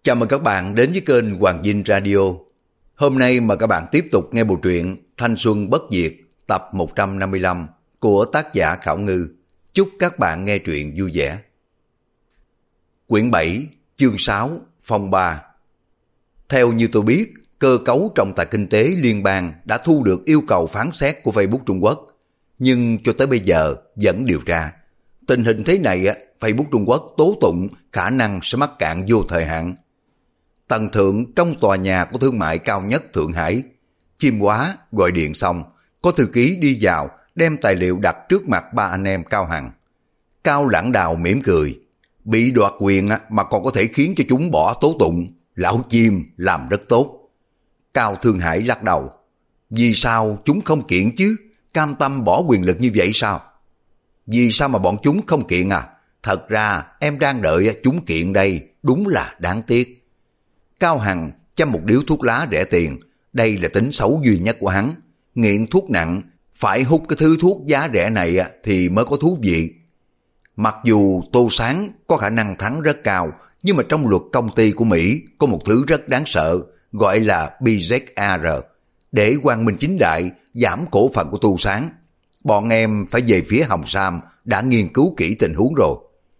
Chào mừng các bạn đến với kênh Hoàng Dinh Radio. Hôm nay mời các bạn tiếp tục nghe bộ truyện Thanh Xuân Bất Diệt tập 155 của tác giả Khảo Ngư. Chúc các bạn nghe truyện vui vẻ. Quyển 7, chương 6, phong 3. Theo như tôi biết, cơ cấu trọng tài kinh tế liên bang đã thu được yêu cầu phán xét của Facebook Trung Quốc, nhưng cho tới bây giờ vẫn điều tra. Tình hình thế này, Facebook Trung Quốc tố tụng khả năng sẽ mắc cạn vô thời hạn. Tầng thượng trong tòa nhà của thương mại cao nhất Thượng Hải, Chim Hóa gọi điện xong, có thư ký đi vào đem tài liệu đặt trước mặt ba anh em Cao Hằng. Cao Lãng Đào mỉm cười, bị đoạt quyền mà còn có thể khiến cho chúng bỏ tố tụng, lão Chim làm rất tốt. Cao Thương Hải lắc đầu, vì sao chúng không kiện chứ, cam tâm bỏ quyền lực như vậy sao? Vì sao mà bọn chúng không kiện à? Thật ra em đang đợi chúng kiện đây, đúng là đáng tiếc. Cao Hằng châm một điếu thuốc lá rẻ tiền, đây là tính xấu duy nhất của hắn. Nghiện thuốc nặng, phải hút cái thứ thuốc giá rẻ này thì mới có thú vị. Mặc dù Tô Sáng có khả năng thắng rất cao, nhưng mà trong luật công ty của Mỹ có một thứ rất đáng sợ, gọi là BZR. Để quang minh chính đại giảm cổ phần của Tô Sáng, bọn em phải về phía Hồng Sam đã nghiên cứu kỹ tình huống rồi.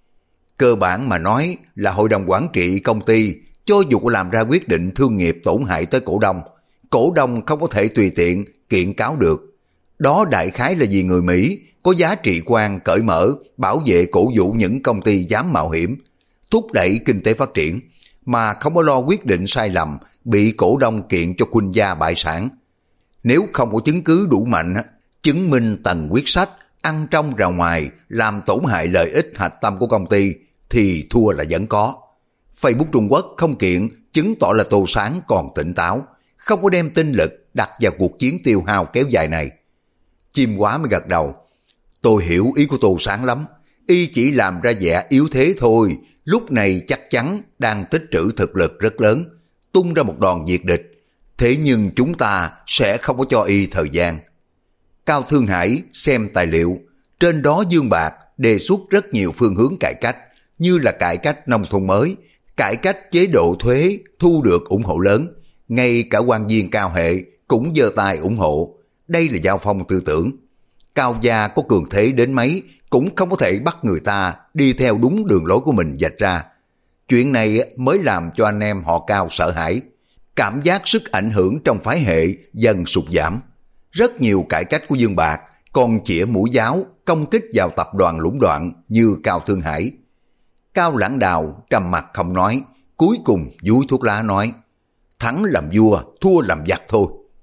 Cơ bản mà nói là hội đồng quản trị công ty cho dù có làm ra quyết định thương nghiệp tổn hại tới cổ đông không có thể tùy tiện kiện cáo được. Đó đại khái là vì người Mỹ có giá trị quan cởi mở, bảo vệ cổ vũ những công ty dám mạo hiểm, thúc đẩy kinh tế phát triển, mà không có lo quyết định sai lầm bị cổ đông kiện cho khuynh gia bại sản. Nếu không có chứng cứ đủ mạnh, chứng minh tầng quyết sách ăn trong ra ngoài làm tổn hại lợi ích hạch tâm của công ty thì thua là vẫn có. Facebook Trung Quốc không kiện chứng tỏ là Tô Sáng còn tỉnh táo, không có đem tinh lực đặt vào cuộc chiến tiêu hao kéo dài này. Chim Quá mới gật đầu, tôi hiểu ý của Tô Sáng lắm, y chỉ làm ra vẻ yếu thế thôi, lúc này chắc chắn đang tích trữ thực lực rất lớn, tung ra một đòn diệt địch, thế nhưng chúng ta sẽ không có cho y thời gian. Cao Thương Hải xem tài liệu, trên đó Dương Bạc đề xuất rất nhiều phương hướng cải cách, như là cải cách nông thôn mới, cải cách chế độ thuế thu được ủng hộ lớn, ngay cả quan viên cao hệ cũng giơ tay ủng hộ. Đây là giao phong tư tưởng. Cao gia có cường thế đến mấy cũng không có thể bắt người ta đi theo đúng đường lối của mình vạch ra. Chuyện này mới làm cho anh em họ Cao sợ hãi, cảm giác sức ảnh hưởng trong phái hệ dần sụt giảm. Rất nhiều cải cách của Dương Bạc còn chĩa mũi giáo công kích vào tập đoàn lũng đoạn như Cao Thương Hải. Cao Lãng Đào trầm mặt không nói, cuối cùng dúi thuốc lá nói, thắng làm vua, thua làm giặc thôi.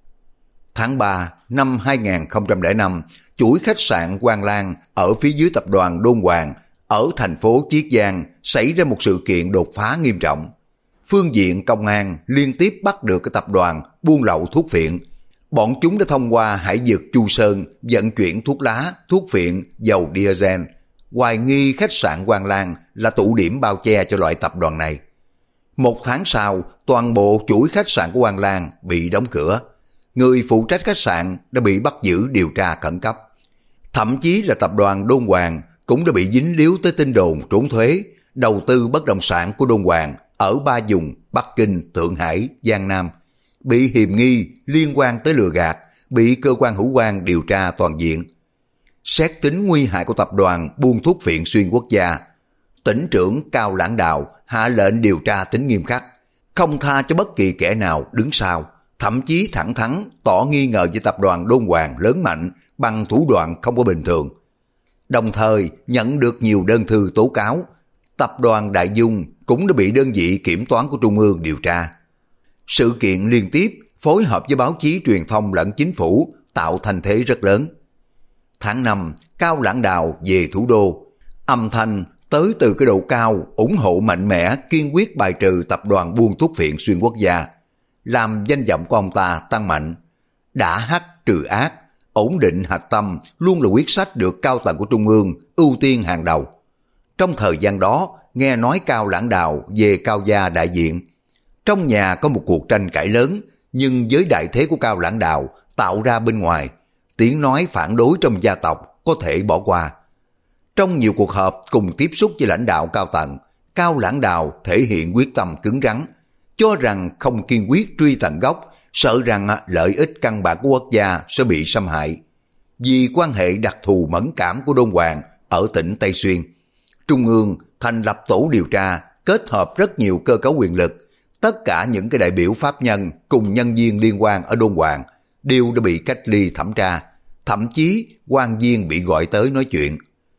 Tháng 3 năm 2005, chuỗi khách sạn Quang Lan ở phía dưới tập đoàn Đôn Hoàng ở thành phố Chiết Giang xảy ra một sự kiện đột phá nghiêm trọng. Phương diện công an liên tiếp bắt được cái tập đoàn buôn lậu thuốc phiện. Bọn chúng đã thông qua hải vực Chu Sơn vận chuyển thuốc lá, thuốc phiện, dầu diesel. Hoài nghi khách sạn Quang Lan là tụ điểm bao che cho loại tập đoàn này. Một tháng sau, toàn bộ chuỗi khách sạn của Quang Lan bị đóng cửa. Người phụ trách khách sạn đã bị bắt giữ điều tra khẩn cấp. Thậm chí là tập đoàn Đôn Hoàng cũng đã bị dính líu tới tin đồn trốn thuế, đầu tư bất động sản của Đôn Hoàng ở ba vùng Bắc Kinh, Thượng Hải, Giang Nam, bị hiềm nghi liên quan tới lừa gạt, bị cơ quan hữu quan điều tra toàn diện. Xét tính nguy hại của tập đoàn buôn thuốc phiện xuyên quốc gia, tỉnh trưởng Cao Lãng Đào hạ lệnh điều tra tính nghiêm khắc, không tha cho bất kỳ kẻ nào đứng sau, thậm chí thẳng thắn tỏ nghi ngờ với tập đoàn Đôn Hoàng lớn mạnh bằng thủ đoạn không có bình thường. Đồng thời nhận được nhiều đơn thư tố cáo, tập đoàn Đại Dung cũng đã bị đơn vị kiểm toán của Trung ương điều tra. Sự kiện liên tiếp phối hợp với báo chí truyền thông lẫn chính phủ tạo thành thế rất lớn. Tháng 5, Cao Lãng Đào về thủ đô, âm thanh tới từ cái độ cao ủng hộ mạnh mẽ kiên quyết bài trừ tập đoàn buôn thuốc phiện xuyên quốc gia, làm danh vọng của ông ta tăng mạnh. Đã hắc trừ ác, ổn định hạch tâm luôn là quyết sách được cao tầng của Trung ương ưu tiên hàng đầu. Trong thời gian đó, nghe nói Cao Lãng Đào về Cao gia đại diện. Trong nhà có một cuộc tranh cãi lớn, nhưng với đại thế của Cao Lãng Đào tạo ra bên ngoài, tiếng nói phản đối trong gia tộc có thể bỏ qua. Trong nhiều cuộc họp cùng tiếp xúc với lãnh đạo cao tầng, Cao Lãng Đào thể hiện quyết tâm cứng rắn, cho rằng không kiên quyết truy tận gốc, sợ rằng lợi ích căn bản của quốc gia sẽ bị xâm hại. Vì quan hệ đặc thù mẫn cảm của Đôn Hoàng ở tỉnh Tây Xuyên, Trung ương thành lập tổ điều tra kết hợp rất nhiều cơ cấu quyền lực. Tất cả những cái đại biểu pháp nhân cùng nhân viên liên quan ở Đôn Hoàng đều đã bị cách ly thẩm tra, thậm chí quan viên bị gọi tới nói chuyện.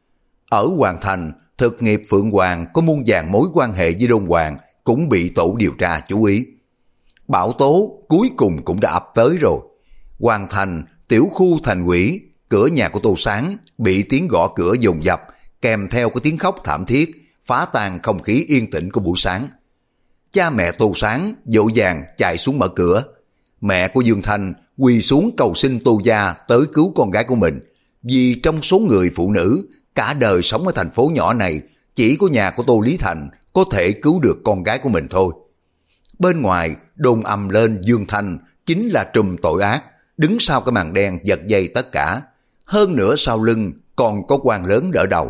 Ở Hoàng Thành, thực nghiệp Phượng Hoàng có muôn vàn mối quan hệ với Đôn Hoàng cũng bị tổ điều tra chú ý. Bão tố cuối cùng cũng đã ập tới rồi. Hoàng Thành, tiểu khu thành ủy, cửa nhà của Tô Sáng bị tiếng gõ cửa dồn dập, kèm theo cái tiếng khóc thảm thiết, phá tan không khí yên tĩnh của buổi sáng. Cha mẹ Tô Sáng vội vàng chạy xuống mở cửa. Mẹ của Dương Thanh quỳ xuống cầu xin Tô gia tới cứu con gái của mình, vì trong số người phụ nữ cả đời sống ở thành phố nhỏ này, chỉ có nhà của Tô Lý Thành có thể cứu được con gái của mình thôi. Bên ngoài đồn ầm lên Dương Thanh chính là trùm tội ác, đứng sau cái màn đen giật dây tất cả. Hơn nữa sau lưng còn có quan lớn đỡ đầu.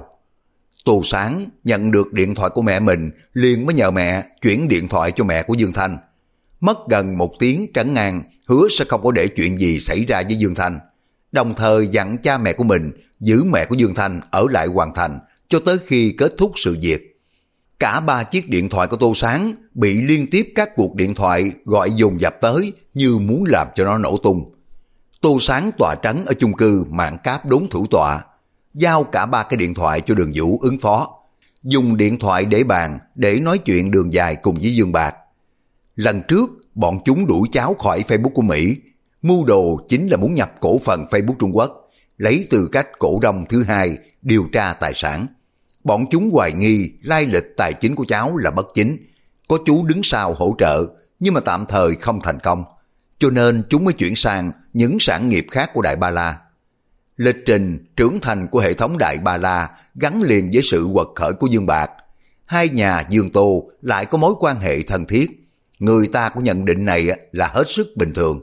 Tô Sáng nhận được điện thoại của mẹ mình, liền mới nhờ mẹ chuyển điện thoại cho mẹ của Dương Thanh. Mất gần 1 tiếng trấn an, hứa sẽ không có để chuyện gì xảy ra với Dương Thanh. Đồng thời dặn cha mẹ của mình giữ mẹ của Dương Thanh ở lại Hoàng Thành cho tới khi kết thúc sự việc. Cả 3 chiếc điện thoại của Tô Sáng bị liên tiếp các cuộc điện thoại gọi dồn dập tới như muốn làm cho nó nổ tung. Tô Sáng tọa trấn ở chung cư Mạn Cáp đốn thủ tọa, giao cả 3 cái điện thoại cho Đường Vũ ứng phó, dùng điện thoại để bàn để nói chuyện đường dài cùng với Dương Bạc. Lần trước bọn chúng đuổi cháu khỏi Facebook của Mỹ, mưu đồ chính là muốn nhập cổ phần Facebook Trung Quốc, lấy tư cách cổ đông thứ hai điều tra tài sản. Bọn chúng hoài nghi lai lịch tài chính của cháu là bất chính, có chú đứng sau hỗ trợ nhưng mà tạm thời không thành công, cho nên chúng mới chuyển sang những sản nghiệp khác của Đại Ba La. Lịch trình trưởng thành của hệ thống Đại Ba La gắn liền với sự quật khởi của Dương Bạc. Hai nhà Dương Tô lại có mối quan hệ thân thiết, người ta có nhận định này là hết sức bình thường.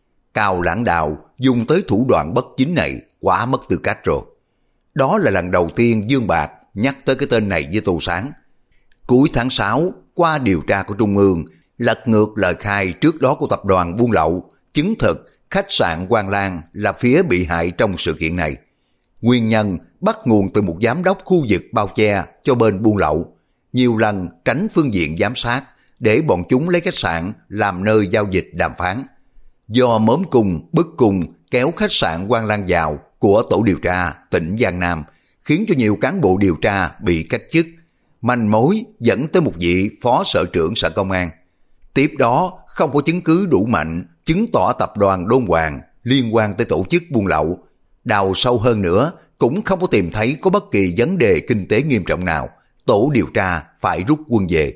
Cao Lãng Đào dùng tới thủ đoạn bất chính này quá mất tư cách rồi. Đó là lần đầu tiên Dương Bạc nhắc tới cái tên này với Tô Sáng. Cuối tháng 6, qua điều tra của Trung ương, lật ngược lời khai trước đó của tập đoàn buôn lậu, chứng thực khách sạn Hoàng Lan là phía bị hại trong sự kiện này. Nguyên nhân bắt nguồn từ một giám đốc khu vực bao che cho bên buôn lậu, nhiều lần tránh phương diện giám sát để bọn chúng lấy khách sạn làm nơi giao dịch đàm phán. Do mớm cung bức cung kéo khách sạn Hoàng Lan vào của tổ điều tra tỉnh Giang Nam, khiến cho nhiều cán bộ điều tra bị cách chức, manh mối dẫn tới một vị phó sở trưởng sở công an. Tiếp đó không có chứng cứ đủ mạnh chứng tỏ tập đoàn Đôn Hoàng liên quan tới tổ chức buôn lậu. Đào sâu hơn nữa cũng không có tìm thấy có bất kỳ vấn đề kinh tế nghiêm trọng nào, tổ điều tra phải rút quân về.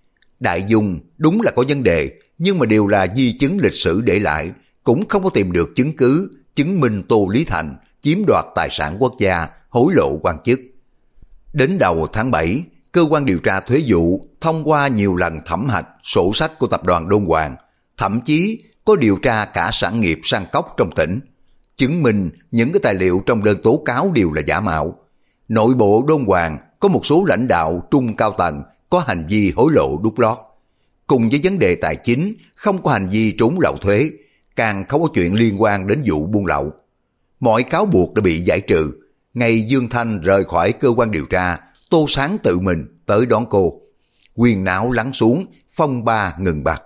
Đại Dung đúng là có vấn đề, nhưng mà đều là di chứng lịch sử để lại, cũng không có tìm được chứng cứ chứng minh Tô Lý Thành chiếm đoạt tài sản quốc gia, hối lộ quan chức. Đến đầu tháng 7, cơ quan điều tra thuế vụ thông qua nhiều lần thẩm hạch sổ sách của tập đoàn Đôn Hoàng, thậm chí có điều tra cả sản nghiệp săn cóc trong tỉnh, chứng minh những cái tài liệu trong đơn tố cáo đều là giả mạo. Nội bộ Đôn Hoàng có một số lãnh đạo trung cao tầng có hành vi hối lộ đút lót. Cùng với vấn đề tài chính, không có hành vi trốn lậu thuế, càng không có chuyện liên quan đến vụ buôn lậu. Mọi cáo buộc đã bị giải trừ. Ngày Dương Thanh rời khỏi cơ quan điều tra, Tô Sáng tự mình tới đón cô. Quyền não lắng xuống, phong ba ngừng bặt.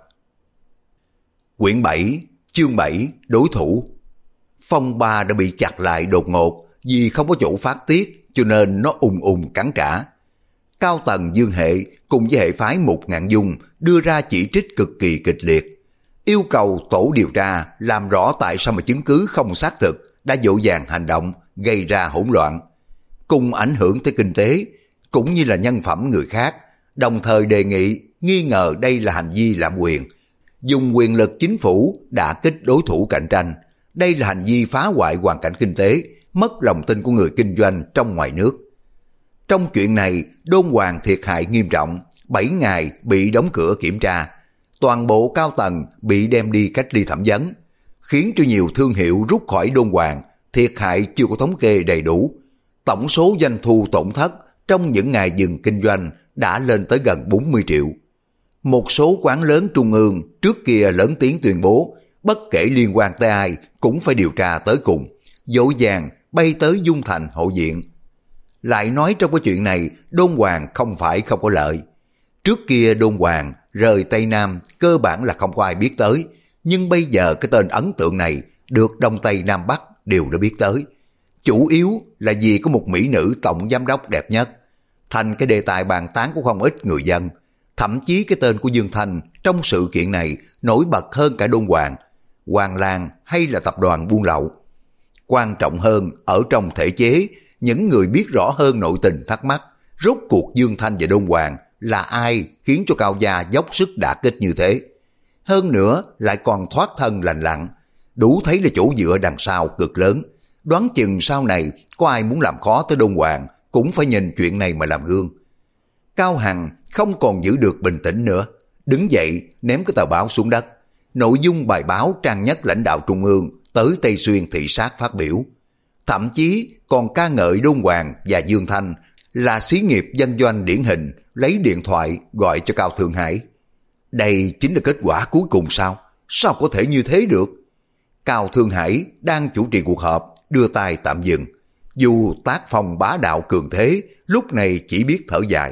Quyển 7, chương 7, đối thủ. Phong ba đã bị chặt lại đột ngột vì không có chỗ phát tiết, cho nên nó ùng cắn trả. Cao tầng Dương Hệ cùng với hệ phái Mục Ngạn Dung đưa ra chỉ trích cực kỳ kịch liệt, yêu cầu tổ điều tra làm rõ tại sao mà chứng cứ không xác thực đã vội vàng hành động gây ra hỗn loạn, cùng ảnh hưởng tới kinh tế cũng như là nhân phẩm người khác, đồng thời đề nghị nghi ngờ đây là hành vi lạm quyền, dùng quyền lực chính phủ đả kích đối thủ cạnh tranh. Đây là hành vi phá hoại hoàn cảnh kinh tế, mất lòng tin của người kinh doanh trong ngoài nước. Trong chuyện này, Đôn Hoàng thiệt hại nghiêm trọng, 7 ngày bị đóng cửa kiểm tra, toàn bộ cao tầng bị đem đi cách ly thẩm vấn, khiến cho nhiều thương hiệu rút khỏi Đôn Hoàng, thiệt hại chưa có thống kê đầy đủ. Tổng số doanh thu tổn thất trong những ngày dừng kinh doanh đã lên tới gần 40 triệu. Một số quán lớn trung ương trước kia lớn tiếng tuyên bố bất kể liên quan tới ai cũng phải điều tra tới cùng, dỗ dàng bay tới Dung Thành hộ diện. Lại nói trong cái chuyện này, Đôn Hoàng không phải không có lợi. Trước kia Đôn Hoàng rời Tây Nam cơ bản là không có ai biết tới, nhưng bây giờ cái tên ấn tượng này được Đông Tây Nam Bắc đều đã biết tới. Chủ yếu là vì có một mỹ nữ tổng giám đốc đẹp nhất, thành cái đề tài bàn tán của không ít người dân. Thậm chí cái tên của Dương Thanh trong sự kiện này nổi bật hơn cả Đôn Hoàng, Hoàng Lang hay là tập đoàn buôn lậu. Quan trọng hơn, ở trong thể chế, những người biết rõ hơn nội tình thắc mắc, rốt cuộc Dương Thanh và Đôn Hoàng là ai khiến cho Cao gia dốc sức đả kích như thế. Hơn nữa lại còn thoát thân lành lặn, đủ thấy là chỗ dựa đằng sau cực lớn. Đoán chừng sau này có ai muốn làm khó tới Đôn Hoàng cũng phải nhìn chuyện này mà làm gương. Cao Hằng không còn giữ được bình tĩnh nữa, đứng dậy ném cái tờ báo xuống đất. Nội dung bài báo trang nhất lãnh đạo trung ương tới Tây Xuyên thị sát phát biểu. Thậm chí còn ca ngợi Đôn Hoàng và Dương Thanh là xí nghiệp doanh doanh điển hình, lấy điện thoại gọi cho Cao Thượng Hải. Đây chính là kết quả cuối cùng sao? Sao có thể như thế được? Cao Thượng Hải đang chủ trì cuộc họp, đưa tay tạm dừng. Dù tác phong bá đạo cường thế, lúc này chỉ biết thở dài.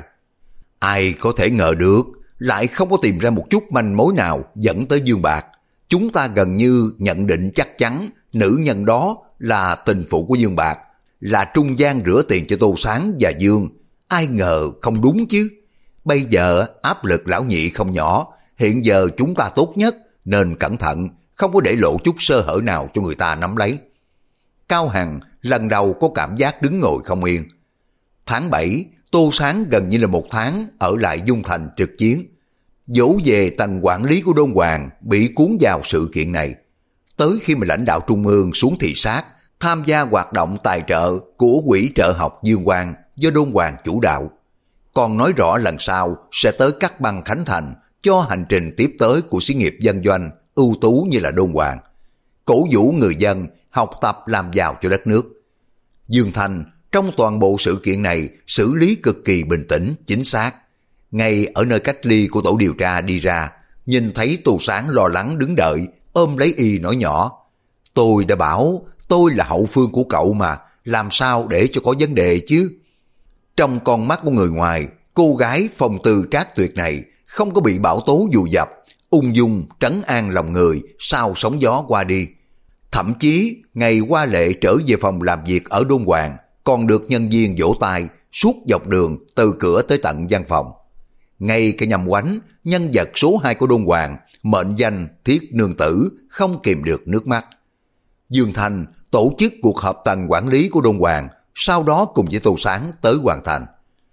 Ai có thể ngờ được, lại không có tìm ra một chút manh mối nào dẫn tới Dương Bạc. Chúng ta gần như nhận định chắc chắn nữ nhân đó là tình phụ của Dương Bạc, là trung gian rửa tiền cho Tô Sáng và Dương. Ai ngờ không đúng chứ. Bây giờ áp lực lão nhị không nhỏ, hiện giờ chúng ta tốt nhất nên cẩn thận, không có để lộ chút sơ hở nào cho người ta nắm lấy. Cao Hằng lần đầu có cảm giác đứng ngồi không yên. Tháng 7, Tô Sáng gần như là một tháng ở lại Dung Thành trực chiến. Dỗ về tầng quản lý của Đôn Hoàng bị cuốn vào sự kiện này. Tới khi mà lãnh đạo trung ương xuống thị sát, tham gia hoạt động tài trợ của quỹ trợ học Dương Quang do Đôn Hoàng chủ đạo. Còn nói rõ lần sau sẽ tới cắt băng khánh thành cho hành trình tiếp tới của xí nghiệp dân doanh ưu tú như là Đôn Hoàng. Cổ vũ người dân học tập làm giàu cho đất nước. Dương Thanh trong toàn bộ sự kiện này xử lý cực kỳ bình tĩnh, chính xác. Ngay ở nơi cách ly của tổ điều tra đi ra, nhìn thấy Tô Sáng lo lắng đứng đợi, ôm lấy y nói nhỏ. Tôi đã bảo tôi là hậu phương của cậu mà, làm sao để cho có vấn đề chứ? Trong con mắt của người ngoài, cô gái phong tư trác tuyệt này không có bị bão tố dù dập, ung dung trấn an lòng người sau sóng gió qua đi. Thậm chí ngày qua lệ trở về phòng làm việc ở Đôn Hoàng còn được nhân viên vỗ tay suốt dọc đường từ cửa tới tận văn phòng. Ngay cái Nhâm Oánh, nhân vật số 2 của Đôn Hoàng, mệnh danh Thiết Nương Tử, không kìm được nước mắt. Dương Thanh tổ chức cuộc họp tầng quản lý của Đôn Hoàng, sau đó cùng với Tô Sáng tới Hoàng Thành.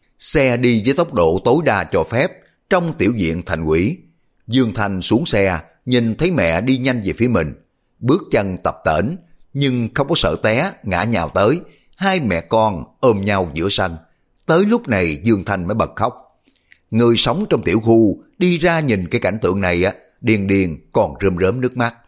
Xe đi với tốc độ tối đa cho phép trong tiểu viện thành ủy. Dương Thanh xuống xe, nhìn thấy mẹ đi nhanh về phía mình, bước chân tập tễnh nhưng không có sợ té ngã nhào tới. Hai mẹ con ôm nhau giữa sân. Tới lúc này Dương Thanh mới bật khóc. Người sống trong tiểu khu đi ra nhìn cái cảnh tượng này điên điên còn rơm rớm nước mắt.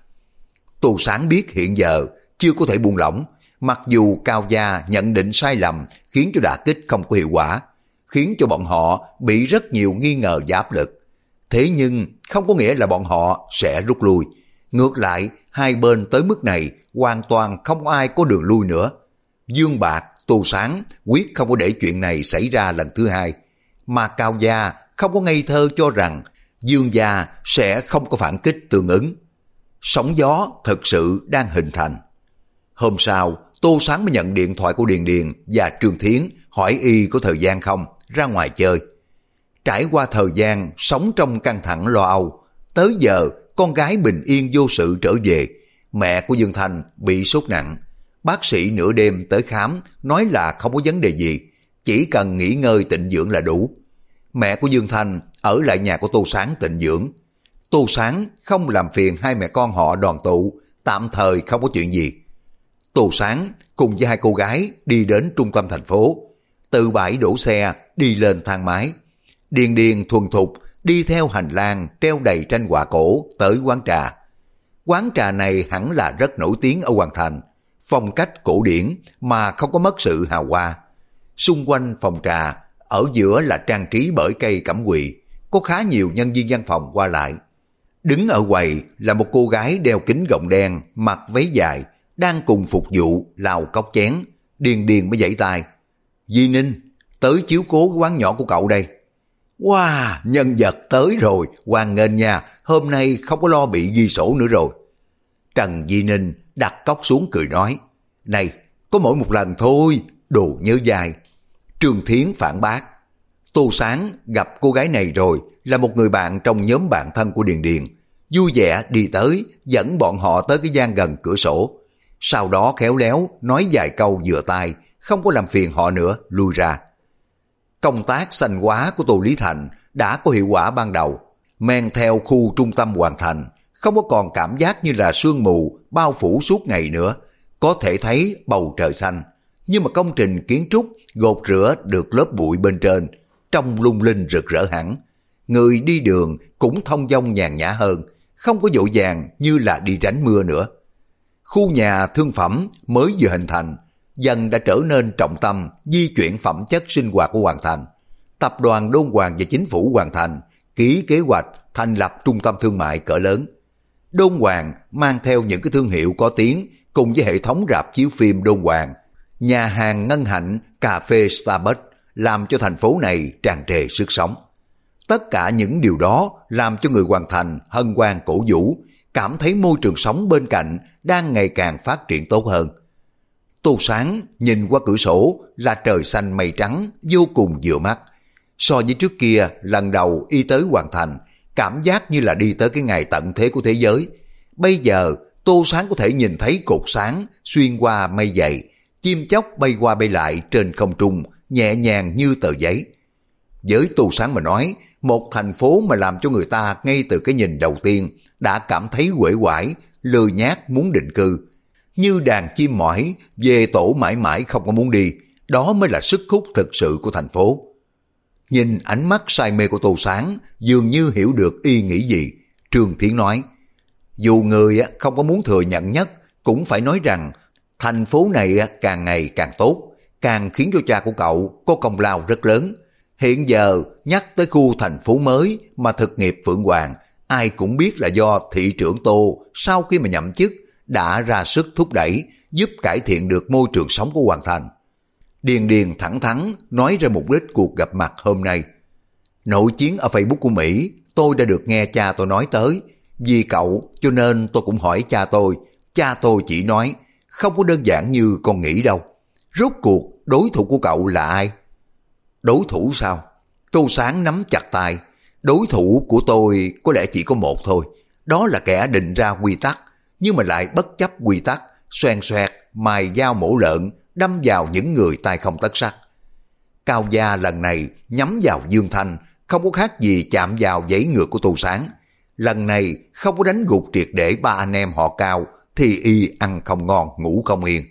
Tô Sáng biết hiện giờ chưa có thể buông lỏng, mặc dù Cao gia nhận định sai lầm khiến cho đả kích không có hiệu quả, khiến cho bọn họ bị rất nhiều nghi ngờ và áp lực. Thế nhưng không có nghĩa là bọn họ sẽ rút lui. Ngược lại, hai bên tới mức này hoàn toàn không ai có đường lui nữa. Dương Bạc, Tô Sáng quyết không có để chuyện này xảy ra lần thứ hai. Mà Cao gia không có ngây thơ cho rằng Dương gia sẽ không có phản kích tương ứng. Sóng gió thực sự đang hình thành. Hôm sau, Tô Sáng mới nhận điện thoại của Điền Điền và Trương Thiến hỏi y có thời gian không, ra ngoài chơi. Trải qua thời gian sống trong căng thẳng lo âu, tới giờ con gái bình yên vô sự trở về. Mẹ của Dương Thanh bị sốt nặng. Bác sĩ nửa đêm tới khám nói là không có vấn đề gì, chỉ cần nghỉ ngơi tịnh dưỡng là đủ. Mẹ của Dương Thanh ở lại nhà của Tô Sáng tịnh dưỡng. Tô Sáng không làm phiền hai mẹ con họ đoàn tụ, tạm thời không có chuyện gì. Tô Sáng cùng với hai cô gái đi đến trung tâm thành phố, từ bãi đổ xe đi lên thang máy. Điền Điền thuần thục đi theo hành lang treo đầy tranh họa cổ tới quán trà. Quán trà này hẳn là rất nổi tiếng ở Hoàng Thành, phong cách cổ điển mà không có mất sự hào hoa. Xung quanh phòng trà, ở giữa là trang trí bởi cây cẩm quỳ, có khá nhiều nhân viên văn phòng qua lại. Đứng ở quầy là một cô gái đeo kính gọng đen, mặc váy dài, đang cùng phục vụ lau cốc chén. Điền Điền mới giãy tay. Di Ninh, tới chiếu cố cái quán nhỏ của cậu đây. Wow, nhân vật tới rồi, hoan nghênh nha, hôm nay không có lo bị ghi sổ nữa rồi. Trần Di Ninh đặt cốc xuống cười nói, này, có mỗi một lần thôi, đồ nhớ dai. Trương Thiến phản bác, Tô Sáng gặp cô gái này rồi, là một người bạn trong nhóm bạn thân của Điền Điền, vui vẻ đi tới, dẫn bọn họ tới cái gian gần cửa sổ. Sau đó khéo léo nói vài câu vừa tai, không có làm phiền họ nữa, lui ra. Công tác xanh hóa của Tô Lý Thành đã có hiệu quả ban đầu, men theo khu trung tâm hoàn thành, không có còn cảm giác như là sương mù bao phủ suốt ngày nữa, có thể thấy bầu trời xanh. Nhưng mà công trình kiến trúc gột rửa được lớp bụi bên trên, trông lung linh rực rỡ hẳn. Người đi đường cũng thông dong nhàn nhã hơn, không có vội vàng như là đi tránh mưa nữa. Khu nhà thương phẩm mới vừa hình thành, dần đã trở nên trọng tâm di chuyển phẩm chất sinh hoạt của Hoàng Thành. Tập đoàn Đôn Hoàng và chính phủ Hoàng Thành ký kế hoạch thành lập trung tâm thương mại cỡ lớn. Đôn Hoàng mang theo những cái thương hiệu có tiếng cùng với hệ thống rạp chiếu phim Đôn Hoàng, nhà hàng Ngân Hạnh, cà phê Starbucks làm cho thành phố này tràn trề sức sống. Tất cả những điều đó làm cho người Hoàng Thành hân hoan cổ vũ, cảm thấy môi trường sống bên cạnh đang ngày càng phát triển tốt hơn. Tô Sáng nhìn qua cửa sổ là trời xanh mây trắng vô cùng vừa mắt. So với trước kia lần đầu y tới Hoàng Thành, cảm giác như là đi tới cái ngày tận thế của thế giới. Bây giờ Tô Sáng có thể nhìn thấy cột sáng xuyên qua mây dày, chim chóc bay qua bay lại trên không trung, nhẹ nhàng như tờ giấy. Với Tô Sáng mà nói, một thành phố mà làm cho người ta ngay từ cái nhìn đầu tiên đã cảm thấy uể oải, lười nhác muốn định cư. Như đàn chim mỏi, về tổ mãi mãi không có muốn đi, đó mới là sức hút thực sự của thành phố. Nhìn ánh mắt say mê của Tô Sáng, dường như hiểu được ý nghĩ gì. Trương Thiến nói, dù người không có muốn thừa nhận nhất, cũng phải nói rằng thành phố này càng ngày càng tốt, càng khiến cho cha của cậu có công lao rất lớn. Hiện giờ nhắc tới khu thành phố mới mà thực nghiệp Phượng Hoàng, ai cũng biết là do thị trưởng Tô sau khi mà nhậm chức đã ra sức thúc đẩy, giúp cải thiện được môi trường sống của Hoàng Thành. Điền Điền thẳng thắn nói ra mục đích cuộc gặp mặt hôm nay. Nội chiến ở Facebook của Mỹ, tôi đã được nghe cha tôi nói tới. Vì cậu cho nên tôi cũng hỏi cha tôi. Cha tôi chỉ nói, không có đơn giản như con nghĩ đâu. Rốt cuộc đối thủ của cậu là ai? Đối thủ sao? Tô Sáng nắm chặt tay. Đối thủ của tôi có lẽ chỉ có một thôi. Đó là kẻ định ra quy tắc, nhưng mà lại bất chấp quy tắc, xoèn xoẹt, mài dao mổ lợn, đâm vào những người tay không tất sắt. Cao Gia lần này nhắm vào Dương Thanh, không có khác gì chạm vào giấy ngược của Tô Sáng. Lần này không có đánh gục triệt để ba anh em họ Cao, thì y ăn không ngon, ngủ không yên.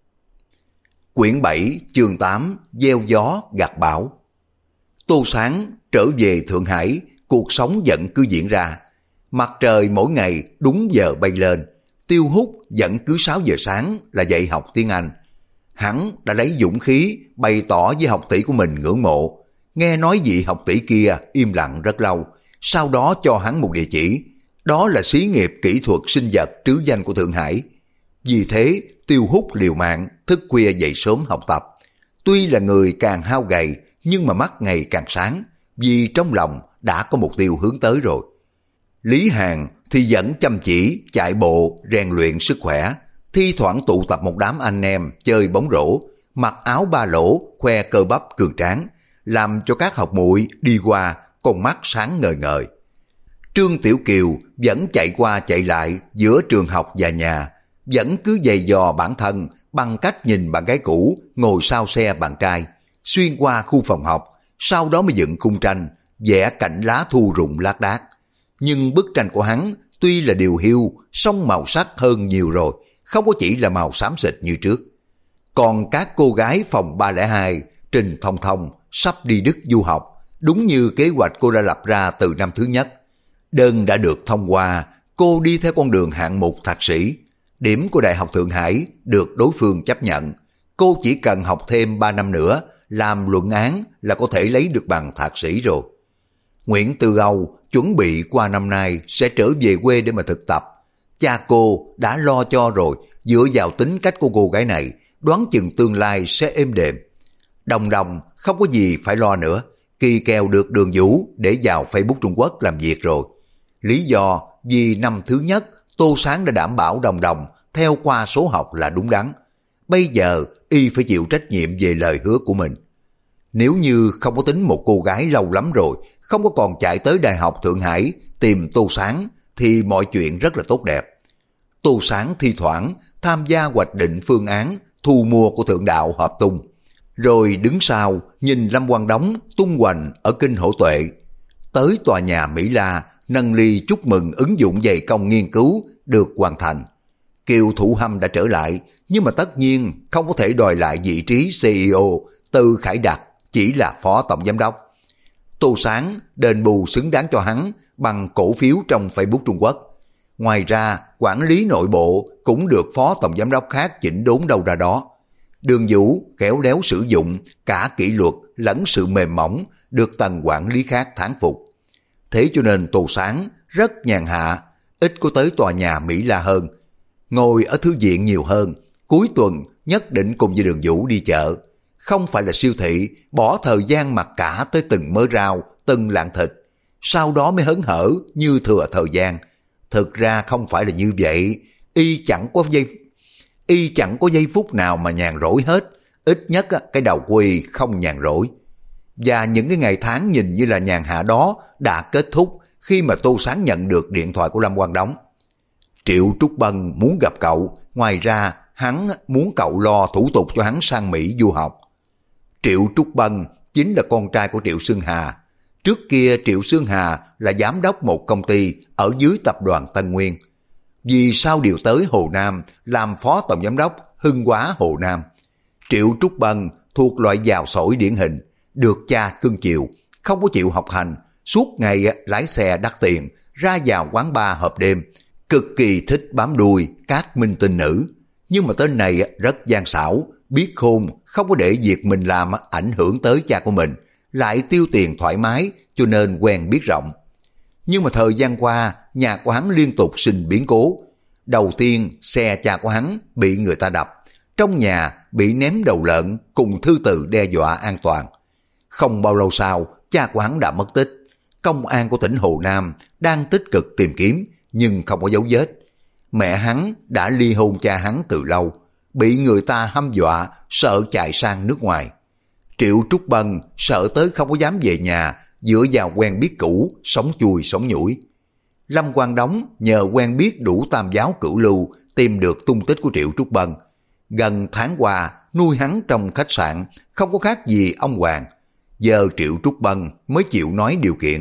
Quyển 7, chương 8, gieo gió gặt bão. Tô Sáng trở về Thượng Hải, cuộc sống vẫn cứ diễn ra. Mặt trời mỗi ngày đúng giờ bay lên, Tiêu Hút vẫn cứ 6 giờ sáng là dạy học tiếng Anh. Hắn đã lấy dũng khí bày tỏ với học tỷ của mình ngưỡng mộ. Nghe nói vị học tỷ kia im lặng rất lâu, sau đó cho hắn một địa chỉ. Đó là xí nghiệp kỹ thuật sinh vật trứ danh của Thượng Hải. Vì thế, Tiêu Hút liều mạng, thức khuya dậy sớm học tập. Tuy là người càng hao gầy, nhưng mà mắt ngày càng sáng, vì trong lòng đã có mục tiêu hướng tới rồi. Lý Hàn thì vẫn chăm chỉ chạy bộ rèn luyện sức khỏe, thi thoảng tụ tập một đám anh em chơi bóng rổ, mặc áo ba lỗ khoe cơ bắp cường tráng, làm cho các học muội đi qua con mắt sáng ngời ngời. Trương Tiểu Kiều vẫn chạy qua chạy lại giữa trường học và nhà, vẫn cứ giày dò bản thân bằng cách nhìn bạn gái cũ ngồi sau xe bạn trai, xuyên qua khu phòng học, sau đó mới dựng khung tranh, vẽ cảnh lá thu rụng lác đác. Nhưng bức tranh của hắn tuy là điều hiu, song màu sắc hơn nhiều rồi, không có chỉ là màu xám xịt như trước. Còn các cô gái phòng 302, Trình Thông Thông sắp đi Đức du học, đúng như kế hoạch cô đã lập ra từ năm thứ nhất. Đơn đã được thông qua, cô đi theo con đường hạng mục thạc sĩ. Điểm của Đại học Thượng Hải được đối phương chấp nhận. Cô chỉ cần học thêm 3 năm nữa làm luận án là có thể lấy được bằng thạc sĩ rồi. Nguyễn Tư Âu chuẩn bị qua năm nay sẽ trở về quê để mà thực tập. Cha cô đã lo cho rồi, dựa vào tính cách của cô gái này, đoán chừng tương lai sẽ êm đềm. Đồng Đồng không có gì phải lo nữa, kỳ kèo được Đường Vũ để vào Facebook Trung Quốc làm việc rồi. Lý do vì năm thứ nhất Tô Sáng đã đảm bảo Đồng Đồng theo qua số học là đúng đắn. Bây giờ y phải chịu trách nhiệm về lời hứa của mình. Nếu như không có tính một cô gái lâu lắm rồi, không có còn chạy tới Đại học Thượng Hải tìm Tô Sáng thì mọi chuyện rất là tốt đẹp. Tô Sáng thi thoảng tham gia hoạch định phương án thu mua của Thượng Đạo Hợp Tung, rồi đứng sau nhìn Lâm Quang Đống tung hoành ở Kinh Hổ Tuệ. Tới tòa nhà Mỹ La nâng ly chúc mừng ứng dụng dày công nghiên cứu được hoàn thành. Kiều Thụ Hâm đã trở lại, nhưng mà tất nhiên không có thể đòi lại vị trí CEO từ Khải Đặc, chỉ là phó tổng giám đốc. Tô Sáng đền bù xứng đáng cho hắn bằng cổ phiếu trong Facebook Trung Quốc. Ngoài ra, quản lý nội bộ cũng được phó tổng giám đốc khác chỉnh đốn đâu ra đó. Đường Vũ khéo léo sử dụng cả kỷ luật lẫn sự mềm mỏng được tầng quản lý khác thán phục. Thế cho nên Tô Sáng rất nhàn hạ, ít có tới tòa nhà Mỹ La hơn. Ngồi ở thư viện nhiều hơn, cuối tuần nhất định cùng với Đường Vũ đi chợ. Không phải là siêu thị, bỏ thời gian mặc cả tới từng mớ rau, từng lạng thịt. Sau đó mới hớn hở như thừa thời gian. Thực ra không phải là như vậy, y chẳng có giây phút nào mà nhàn rỗi hết. Ít nhất cái đầu của y không nhàn rỗi. Và những cái ngày tháng nhìn như là nhàn hạ đó đã kết thúc khi mà Tô Sáng nhận được điện thoại của Lâm Quang Đống. Triệu Trúc Bân muốn gặp cậu, ngoài ra hắn muốn cậu lo thủ tục cho hắn sang Mỹ du học. Triệu Trúc Bân chính là con trai của Triệu Xuân Hà. Trước kia Triệu Xuân Hà là giám đốc một công ty ở dưới tập đoàn Tân Nguyên. Vì sao điều tới Hồ Nam làm phó tổng giám đốc Hưng Hóa Hồ Nam. Triệu Trúc Bân thuộc loại giàu sổi điển hình, được cha cưng chiều, không có chịu học hành, suốt ngày lái xe đắt tiền, ra vào quán bar hộp đêm, cực kỳ thích bám đuôi các minh tinh nữ. Nhưng mà tên này rất gian xảo, biết khôn, không có để việc mình làm ảnh hưởng tới cha của mình, lại tiêu tiền thoải mái cho nên quen biết rộng. Nhưng mà thời gian qua, nhà của hắn liên tục sinh biến cố. Đầu tiên, xe cha của hắn bị người ta đập, trong nhà bị ném đầu lợn cùng thư từ đe dọa an toàn. Không bao lâu sau, cha của hắn đã mất tích. Công an của tỉnh Hồ Nam đang tích cực tìm kiếm, nhưng không có dấu vết. Mẹ hắn đã ly hôn cha hắn từ lâu, bị người ta hăm dọa, sợ chạy sang nước ngoài. Triệu Trúc Bân sợ tới không có dám về nhà, dựa vào quen biết cũ, sống chui sống nhủi. Lâm Quang Đống nhờ quen biết đủ tam giáo cửu lưu tìm được tung tích của Triệu Trúc Bân. Gần tháng qua nuôi hắn trong khách sạn, không có khác gì ông Hoàng. Giờ Triệu Trúc Bân mới chịu nói điều kiện.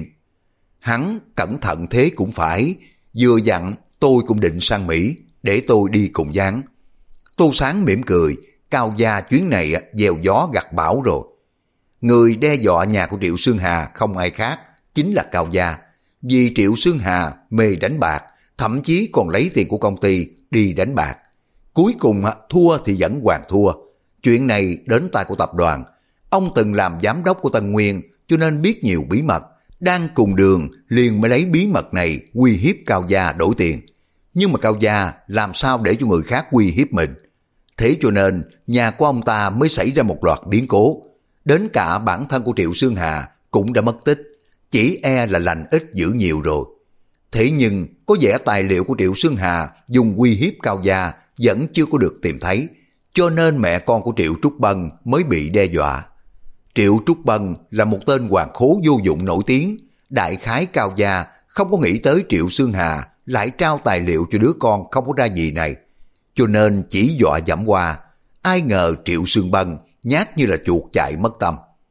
Hắn cẩn thận thế cũng phải, vừa dặn tôi cũng định sang Mỹ để tôi đi cùng gián. Tô Sáng mỉm cười, Cao gia chuyến này gieo gió gặt bão rồi. Người đe dọa nhà của Triệu Xuân Hà không ai khác, chính là Cao gia. Vì Triệu Xuân Hà mê đánh bạc, thậm chí còn lấy tiền của công ty đi đánh bạc. Cuối cùng thua thì vẫn hoàn thua. Chuyện này đến tai của tập đoàn. Ông từng làm giám đốc của Tân Nguyên cho nên biết nhiều bí mật. Đang cùng đường liền mới lấy bí mật này uy hiếp Cao gia đổi tiền. Nhưng mà Cao gia làm sao để cho người khác uy hiếp mình. Thế cho nên nhà của ông ta mới xảy ra một loạt biến cố. Đến cả bản thân của Triệu Xuân Hà cũng đã mất tích. Chỉ e là lành ít dữ nhiều rồi. Thế nhưng có vẻ tài liệu của Triệu Xuân Hà dùng uy hiếp Cao gia vẫn chưa có được tìm thấy. Cho nên mẹ con của Triệu Trúc Bân mới bị đe dọa. Triệu Trúc Bân là một tên hoàng khố vô dụng nổi tiếng. Đại khái Cao gia không có nghĩ tới Triệu Xuân Hà lại trao tài liệu cho đứa con không có ra gì này. Cho nên chỉ dọa dẫm qua. Ai ngờ Triệu Xuân Bân nhát như là chuột chạy mất tâm.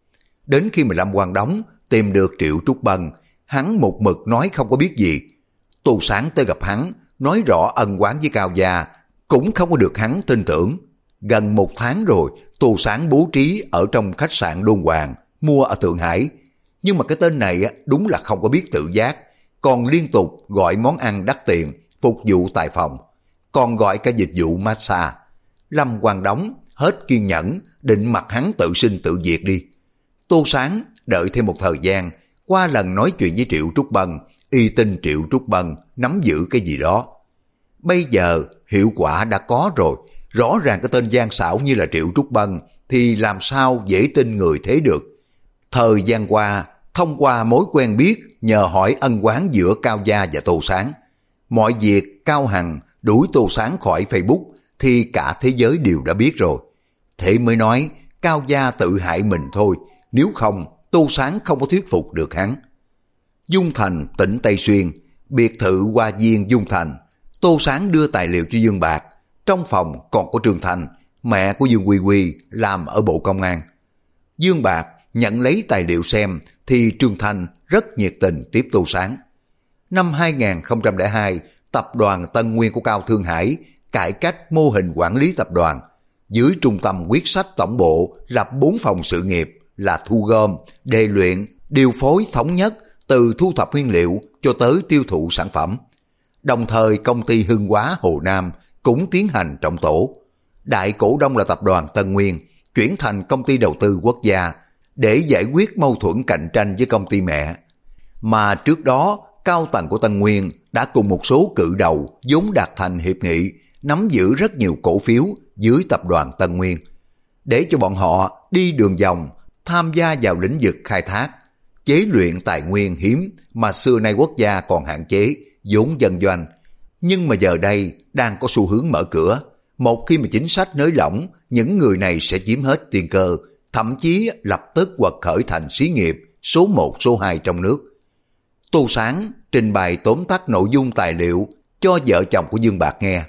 Đến khi mà Lâm Quang Đống tìm được Triệu Trúc Bân, hắn một mực nói không có biết gì. Tô Sáng tới gặp hắn, nói rõ ân oán với Cao gia, cũng không có được hắn tin tưởng. Gần một tháng rồi, Tô Sáng bố trí ở trong khách sạn Đôn Hoàng, mua ở Thượng Hải. Nhưng mà cái tên này đúng là không có biết tự giác, còn liên tục gọi món ăn đắt tiền, phục vụ tại phòng, còn gọi cả dịch vụ massage. Lâm Quang Đống hết kiên nhẫn, định mặc hắn tự sinh tự diệt đi. Tô Sáng đợi thêm một thời gian, qua lần nói chuyện với Triệu Trúc Bân, y tin Triệu Trúc Bân nắm giữ cái gì đó. Bây giờ hiệu quả đã có rồi, rõ ràng cái tên gian xảo như là Triệu Trúc Bân thì làm sao dễ tin người thế được. Thời gian qua, thông qua mối quen biết nhờ hỏi ân oán giữa Cao Gia và Tô Sáng, mọi việc Cao Hằng đuổi Tô Sáng khỏi Facebook thì cả thế giới đều đã biết rồi. Thế mới nói Cao Gia tự hại mình thôi, nếu không Tô Sáng không có thuyết phục được hắn. Dung Thành, tỉnh Tây Xuyên, biệt thự Hoa Viên Dung Thành. Tô Sáng đưa tài liệu cho Dương Bạc. Trong phòng còn có Trương Thành, mẹ của Dương Quy Quy làm ở Bộ Công an. Dương Bạc nhận lấy tài liệu xem thì Trương Thành rất nhiệt tình tiếp Tô Sáng. Năm 2002, tập đoàn Tân Nguyên của Cao Thương Hải cải cách mô hình quản lý tập đoàn. Dưới trung tâm quyết sách tổng bộ lập 4 phòng sự nghiệp là thu gom, đề luyện, điều phối thống nhất từ thu thập nguyên liệu cho tới tiêu thụ sản phẩm. Đồng thời công ty Hưng Hóa Hồ Nam cũng tiến hành trọng tổ. Đại cổ đông là tập đoàn Tân Nguyên chuyển thành công ty đầu tư quốc gia để giải quyết mâu thuẫn cạnh tranh với công ty mẹ. Mà trước đó, cao tầng của Tân Nguyên đã cùng một số cự đầu vốn đạt thành hiệp nghị nắm giữ rất nhiều cổ phiếu dưới tập đoàn Tân Nguyên, để cho bọn họ đi đường vòng tham gia vào lĩnh vực khai thác, chế luyện tài nguyên hiếm mà xưa nay quốc gia còn hạn chế, vốn dân doanh. Nhưng mà giờ đây đang có xu hướng mở cửa. Một khi mà chính sách nới lỏng, những người này sẽ chiếm hết tiền cơ, thậm chí lập tức quật khởi thành xí nghiệp số 1 số 2 trong nước. Tô Sáng trình bày tóm tắt nội dung tài liệu cho vợ chồng của Dương Bạc nghe.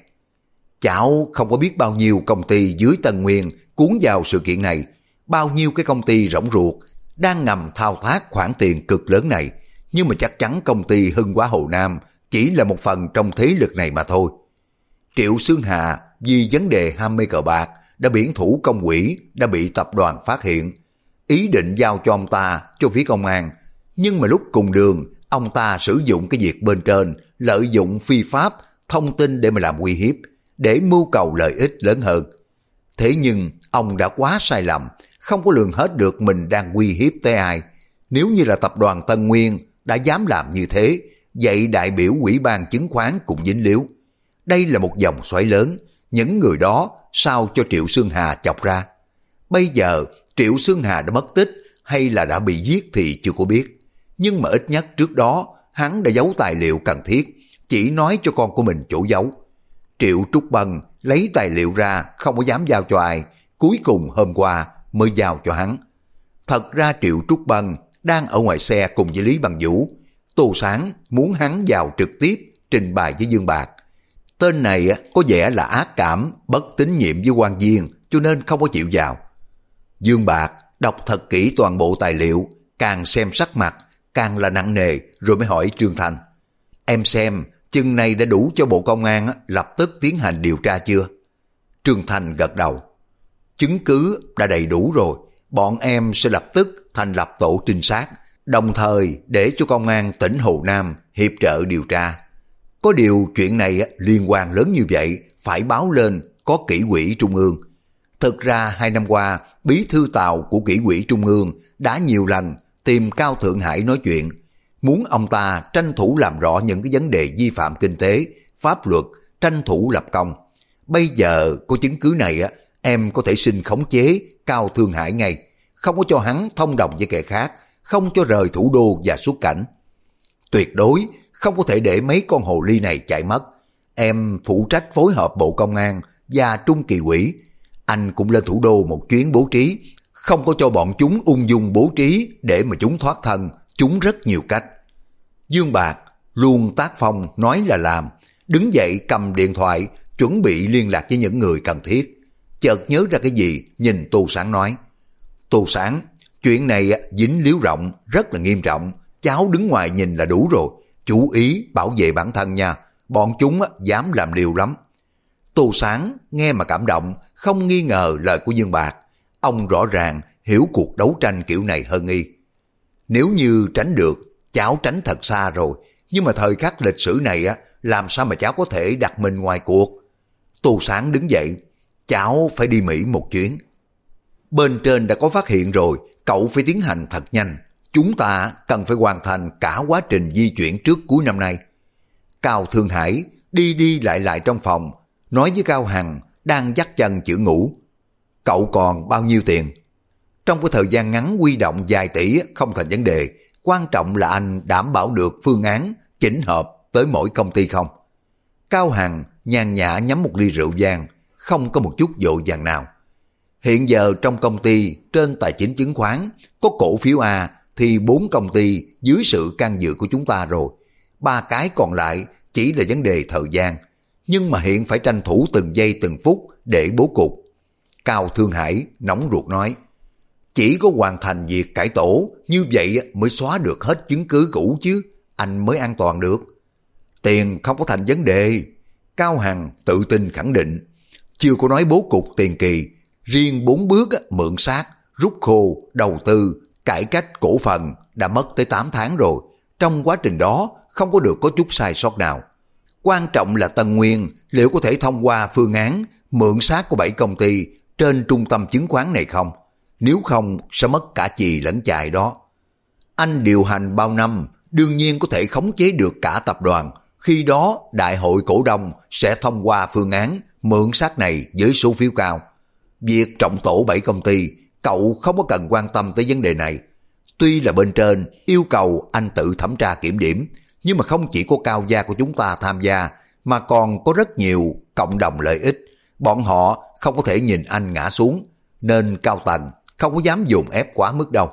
Cháu không có biết bao nhiêu công ty dưới Tân Nguyên cuốn vào sự kiện này, bao nhiêu cái công ty rỗng ruột đang ngầm thao tác khoản tiền cực lớn này, nhưng mà chắc chắn công ty Hưng Hóa Hồ Nam chỉ là một phần trong thế lực này mà thôi. Triệu Xương Hà vì vấn đề ham mê cờ bạc đã biển thủ công quỹ, đã bị tập đoàn phát hiện, ý định giao cho ông ta cho phía công an, nhưng mà lúc cùng đường ông ta sử dụng cái việc bên trên, lợi dụng phi pháp thông tin để mà làm uy hiếp, để mưu cầu lợi ích lớn hơn. Thế nhưng ông đã quá sai lầm, không có lường hết được mình đang uy hiếp tới ai. Nếu như là tập đoàn Tân Nguyên đã dám làm như thế, vậy đại biểu Ủy ban chứng khoán cũng dính líu. Đây là một dòng xoáy lớn, những người đó sao cho Triệu Xương Hà chọc ra. Bây giờ Triệu Xương Hà đã mất tích hay là đã bị giết thì chưa có biết. Nhưng mà ít nhất trước đó hắn đã giấu tài liệu cần thiết, chỉ nói cho con của mình chỗ giấu. Triệu Trúc Bân lấy tài liệu ra không có dám giao cho ai, cuối cùng hôm qua mới giao cho hắn. Thật ra Triệu Trúc Bân đang ở ngoài xe cùng với Lý Bằng Vũ. Tô Sáng muốn hắn vào trực tiếp trình bày với Dương Bạc. Tên này có vẻ là ác cảm, bất tín nhiệm với quan viên, cho nên không có chịu vào. Dương Bạc đọc thật kỹ toàn bộ tài liệu, càng xem sắc mặt càng là nặng nề, rồi mới hỏi Trương Thành. Em xem chừng này đã đủ cho Bộ Công an lập tức tiến hành điều tra chưa? Trương Thành gật đầu. Chứng cứ đã đầy đủ rồi, bọn em sẽ lập tức thành lập tổ trinh sát, đồng thời để cho công an tỉnh Hồ Nam hiệp trợ điều tra. Có điều chuyện này liên quan lớn như vậy, phải báo lên có kỷ ủy Trung ương. Thực ra 2 năm qua, bí thư Tào của kỷ ủy Trung ương đã nhiều lần tìm Cao Thượng Hải nói chuyện, muốn ông ta tranh thủ làm rõ những cái vấn đề vi phạm kinh tế, pháp luật, tranh thủ lập công. Bây giờ có chứng cứ này em có thể xin khống chế Cao Thượng Hải ngay, không có cho hắn thông đồng với kẻ khác, không cho rời thủ đô và xuất cảnh. Tuyệt đối không có thể để mấy con hồ ly này chạy mất. Em phụ trách phối hợp Bộ Công an và Trung Kỳ ủy. Anh cũng lên thủ đô một chuyến bố trí, không có cho bọn chúng ung dung bố trí để mà chúng thoát thân, chúng rất nhiều cách. Dương Bạc luôn tác phong nói là làm, đứng dậy cầm điện thoại chuẩn bị liên lạc với những người cần thiết. Chợt nhớ ra cái gì, nhìn Tô Sáng nói. Tô Sáng, chuyện này dính líu rộng, rất là nghiêm trọng, cháu đứng ngoài nhìn là đủ rồi, chú ý bảo vệ bản thân nha, bọn chúng dám làm liều lắm. Tô Sáng nghe mà cảm động, không nghi ngờ lời của Dương Bạc. Ông rõ ràng hiểu cuộc đấu tranh kiểu này hơn y. Nếu như tránh được, cháu tránh thật xa rồi, nhưng mà thời khắc lịch sử này làm sao mà cháu có thể đặt mình ngoài cuộc. Tô Sáng đứng dậy. cháu phải đi Mỹ một chuyến. Bên trên đã có phát hiện rồi, cậu phải tiến hành thật nhanh. Chúng ta cần phải hoàn thành cả quá trình di chuyển trước cuối năm nay. Cao Thương Hải đi đi lại trong phòng, nói với Cao Hằng đang dắt chân chữ ngủ. Cậu còn bao nhiêu tiền? Trong cái thời gian ngắn huy động vài tỷ không thành vấn đề, quan trọng là anh đảm bảo được phương án chỉnh hợp tới mỗi công ty không? Cao Hằng nhàn nhã nhắm một ly rượu vang, không có một chút vội vàng nào. Hiện giờ trong công ty trên tài chính chứng khoán có cổ phiếu A thì 4 công ty dưới sự can dự của chúng ta rồi. 3 cái còn lại chỉ là vấn đề thời gian, nhưng mà hiện phải tranh thủ từng giây từng phút để bố cục. Cao Thương Hải nóng ruột nói, chỉ có hoàn thành việc cải tổ như vậy mới xóa được hết chứng cứ cũ chứ, anh mới an toàn được. Tiền không có thành vấn đề, Cao Hằng tự tin khẳng định. Chưa có nói bố cục tiền kỳ, riêng 4 bước mượn xác, rút khô, đầu tư, cải cách cổ phần đã mất tới 8 tháng rồi. Trong quá trình đó không có được có chút sai sót nào. Quan trọng là Tân Nguyên liệu có thể thông qua phương án mượn xác của 7 công ty trên trung tâm chứng khoán này không? Nếu không sẽ mất cả chì lẫn chài đó. Anh điều hành bao năm, đương nhiên có thể khống chế được cả tập đoàn. Khi đó đại hội cổ đông sẽ thông qua phương án mượn xác này với số phiếu cao. Việc trọng tổ 7 công ty, cậu không có cần quan tâm tới vấn đề này. Tuy là bên trên yêu cầu anh tự thẩm tra kiểm điểm, nhưng mà không chỉ có Cao gia của chúng ta tham gia, mà còn có rất nhiều cộng đồng lợi ích. Bọn họ không có thể nhìn anh ngã xuống, nên cao tầng không có dám dồn ép quá mức đâu.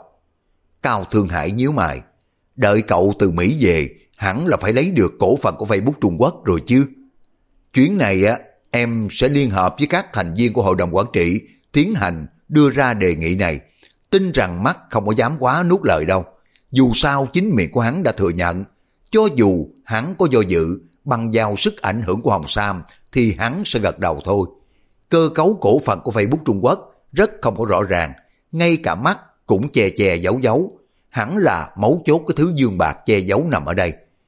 Cao Thương Hải nhíu mày, đợi cậu từ Mỹ về, hẳn là phải lấy được cổ phần của Facebook Trung Quốc rồi chứ. Chuyến này em sẽ liên hợp với các thành viên của hội đồng quản trị tiến hành đưa ra đề nghị này. Tin rằng mắt không có dám quá nuốt lời đâu. Dù sao chính miệng của hắn đã thừa nhận, cho dù hắn có do dự bằng vào sức ảnh hưởng của Hồng Sam thì hắn sẽ gật đầu thôi. Cơ cấu cổ phần của Facebook Trung Quốc rất không có rõ ràng, ngay cả mắt cũng che che giấu giấu. Hẳn là mấu chốt cái thứ dương bạc che giấu nằm ở đây.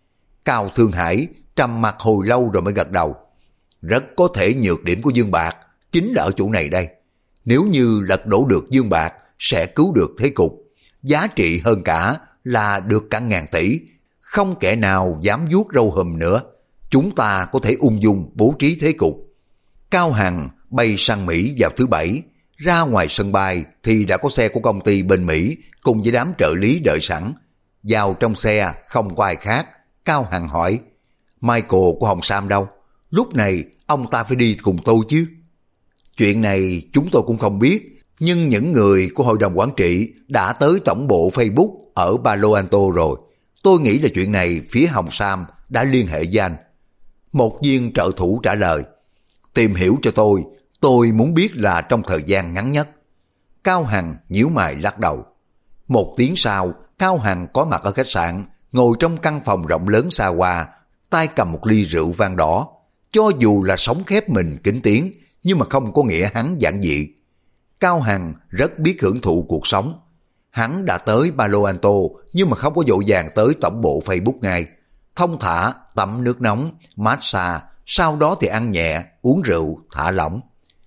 Cao Thương Hải trầm mặt hồi lâu rồi mới gật đầu. Rất có thể nhược điểm của dương bạc chính là ở chỗ này đây. Nếu như lật đổ được dương bạc sẽ cứu được thế cục. Giá trị hơn cả là được cả ngàn tỷ. Không kẻ nào dám vuốt râu hùm nữa. Chúng ta có thể ung dung bố trí thế cục. Cao Hằng bay sang Mỹ vào thứ Bảy. Ra ngoài sân bay thì đã có xe của công ty bên Mỹ cùng với đám trợ lý đợi sẵn. Vào trong xe không có ai khác. Cao Hằng hỏi, Michael của Hồng Sam đâu? Lúc này ông ta phải đi cùng tôi chứ. Chuyện này chúng tôi cũng không biết, nhưng những người của hội đồng quản trị đã tới tổng bộ Facebook ở Palo Alto rồi. Tôi nghĩ là chuyện này phía Hồng Sam đã liên hệ với anh. Một viên trợ thủ trả lời, tìm hiểu cho tôi muốn biết là trong thời gian ngắn nhất. Cao Hằng nhíu mày lắc đầu. Một tiếng sau, Cao Hằng có mặt ở khách sạn, ngồi trong căn phòng rộng lớn xa hoa, tay cầm một ly rượu vang đỏ. Cho dù là sống khép mình kính tiếng, nhưng mà không có nghĩa hắn giản dị. Cao Hằng rất biết hưởng thụ cuộc sống. Hắn đã tới Palo Alto, nhưng mà không có vội vàng tới tổng bộ Facebook ngay. Thông thả, tắm nước nóng, massage, sau đó thì ăn nhẹ, uống rượu, thả lỏng.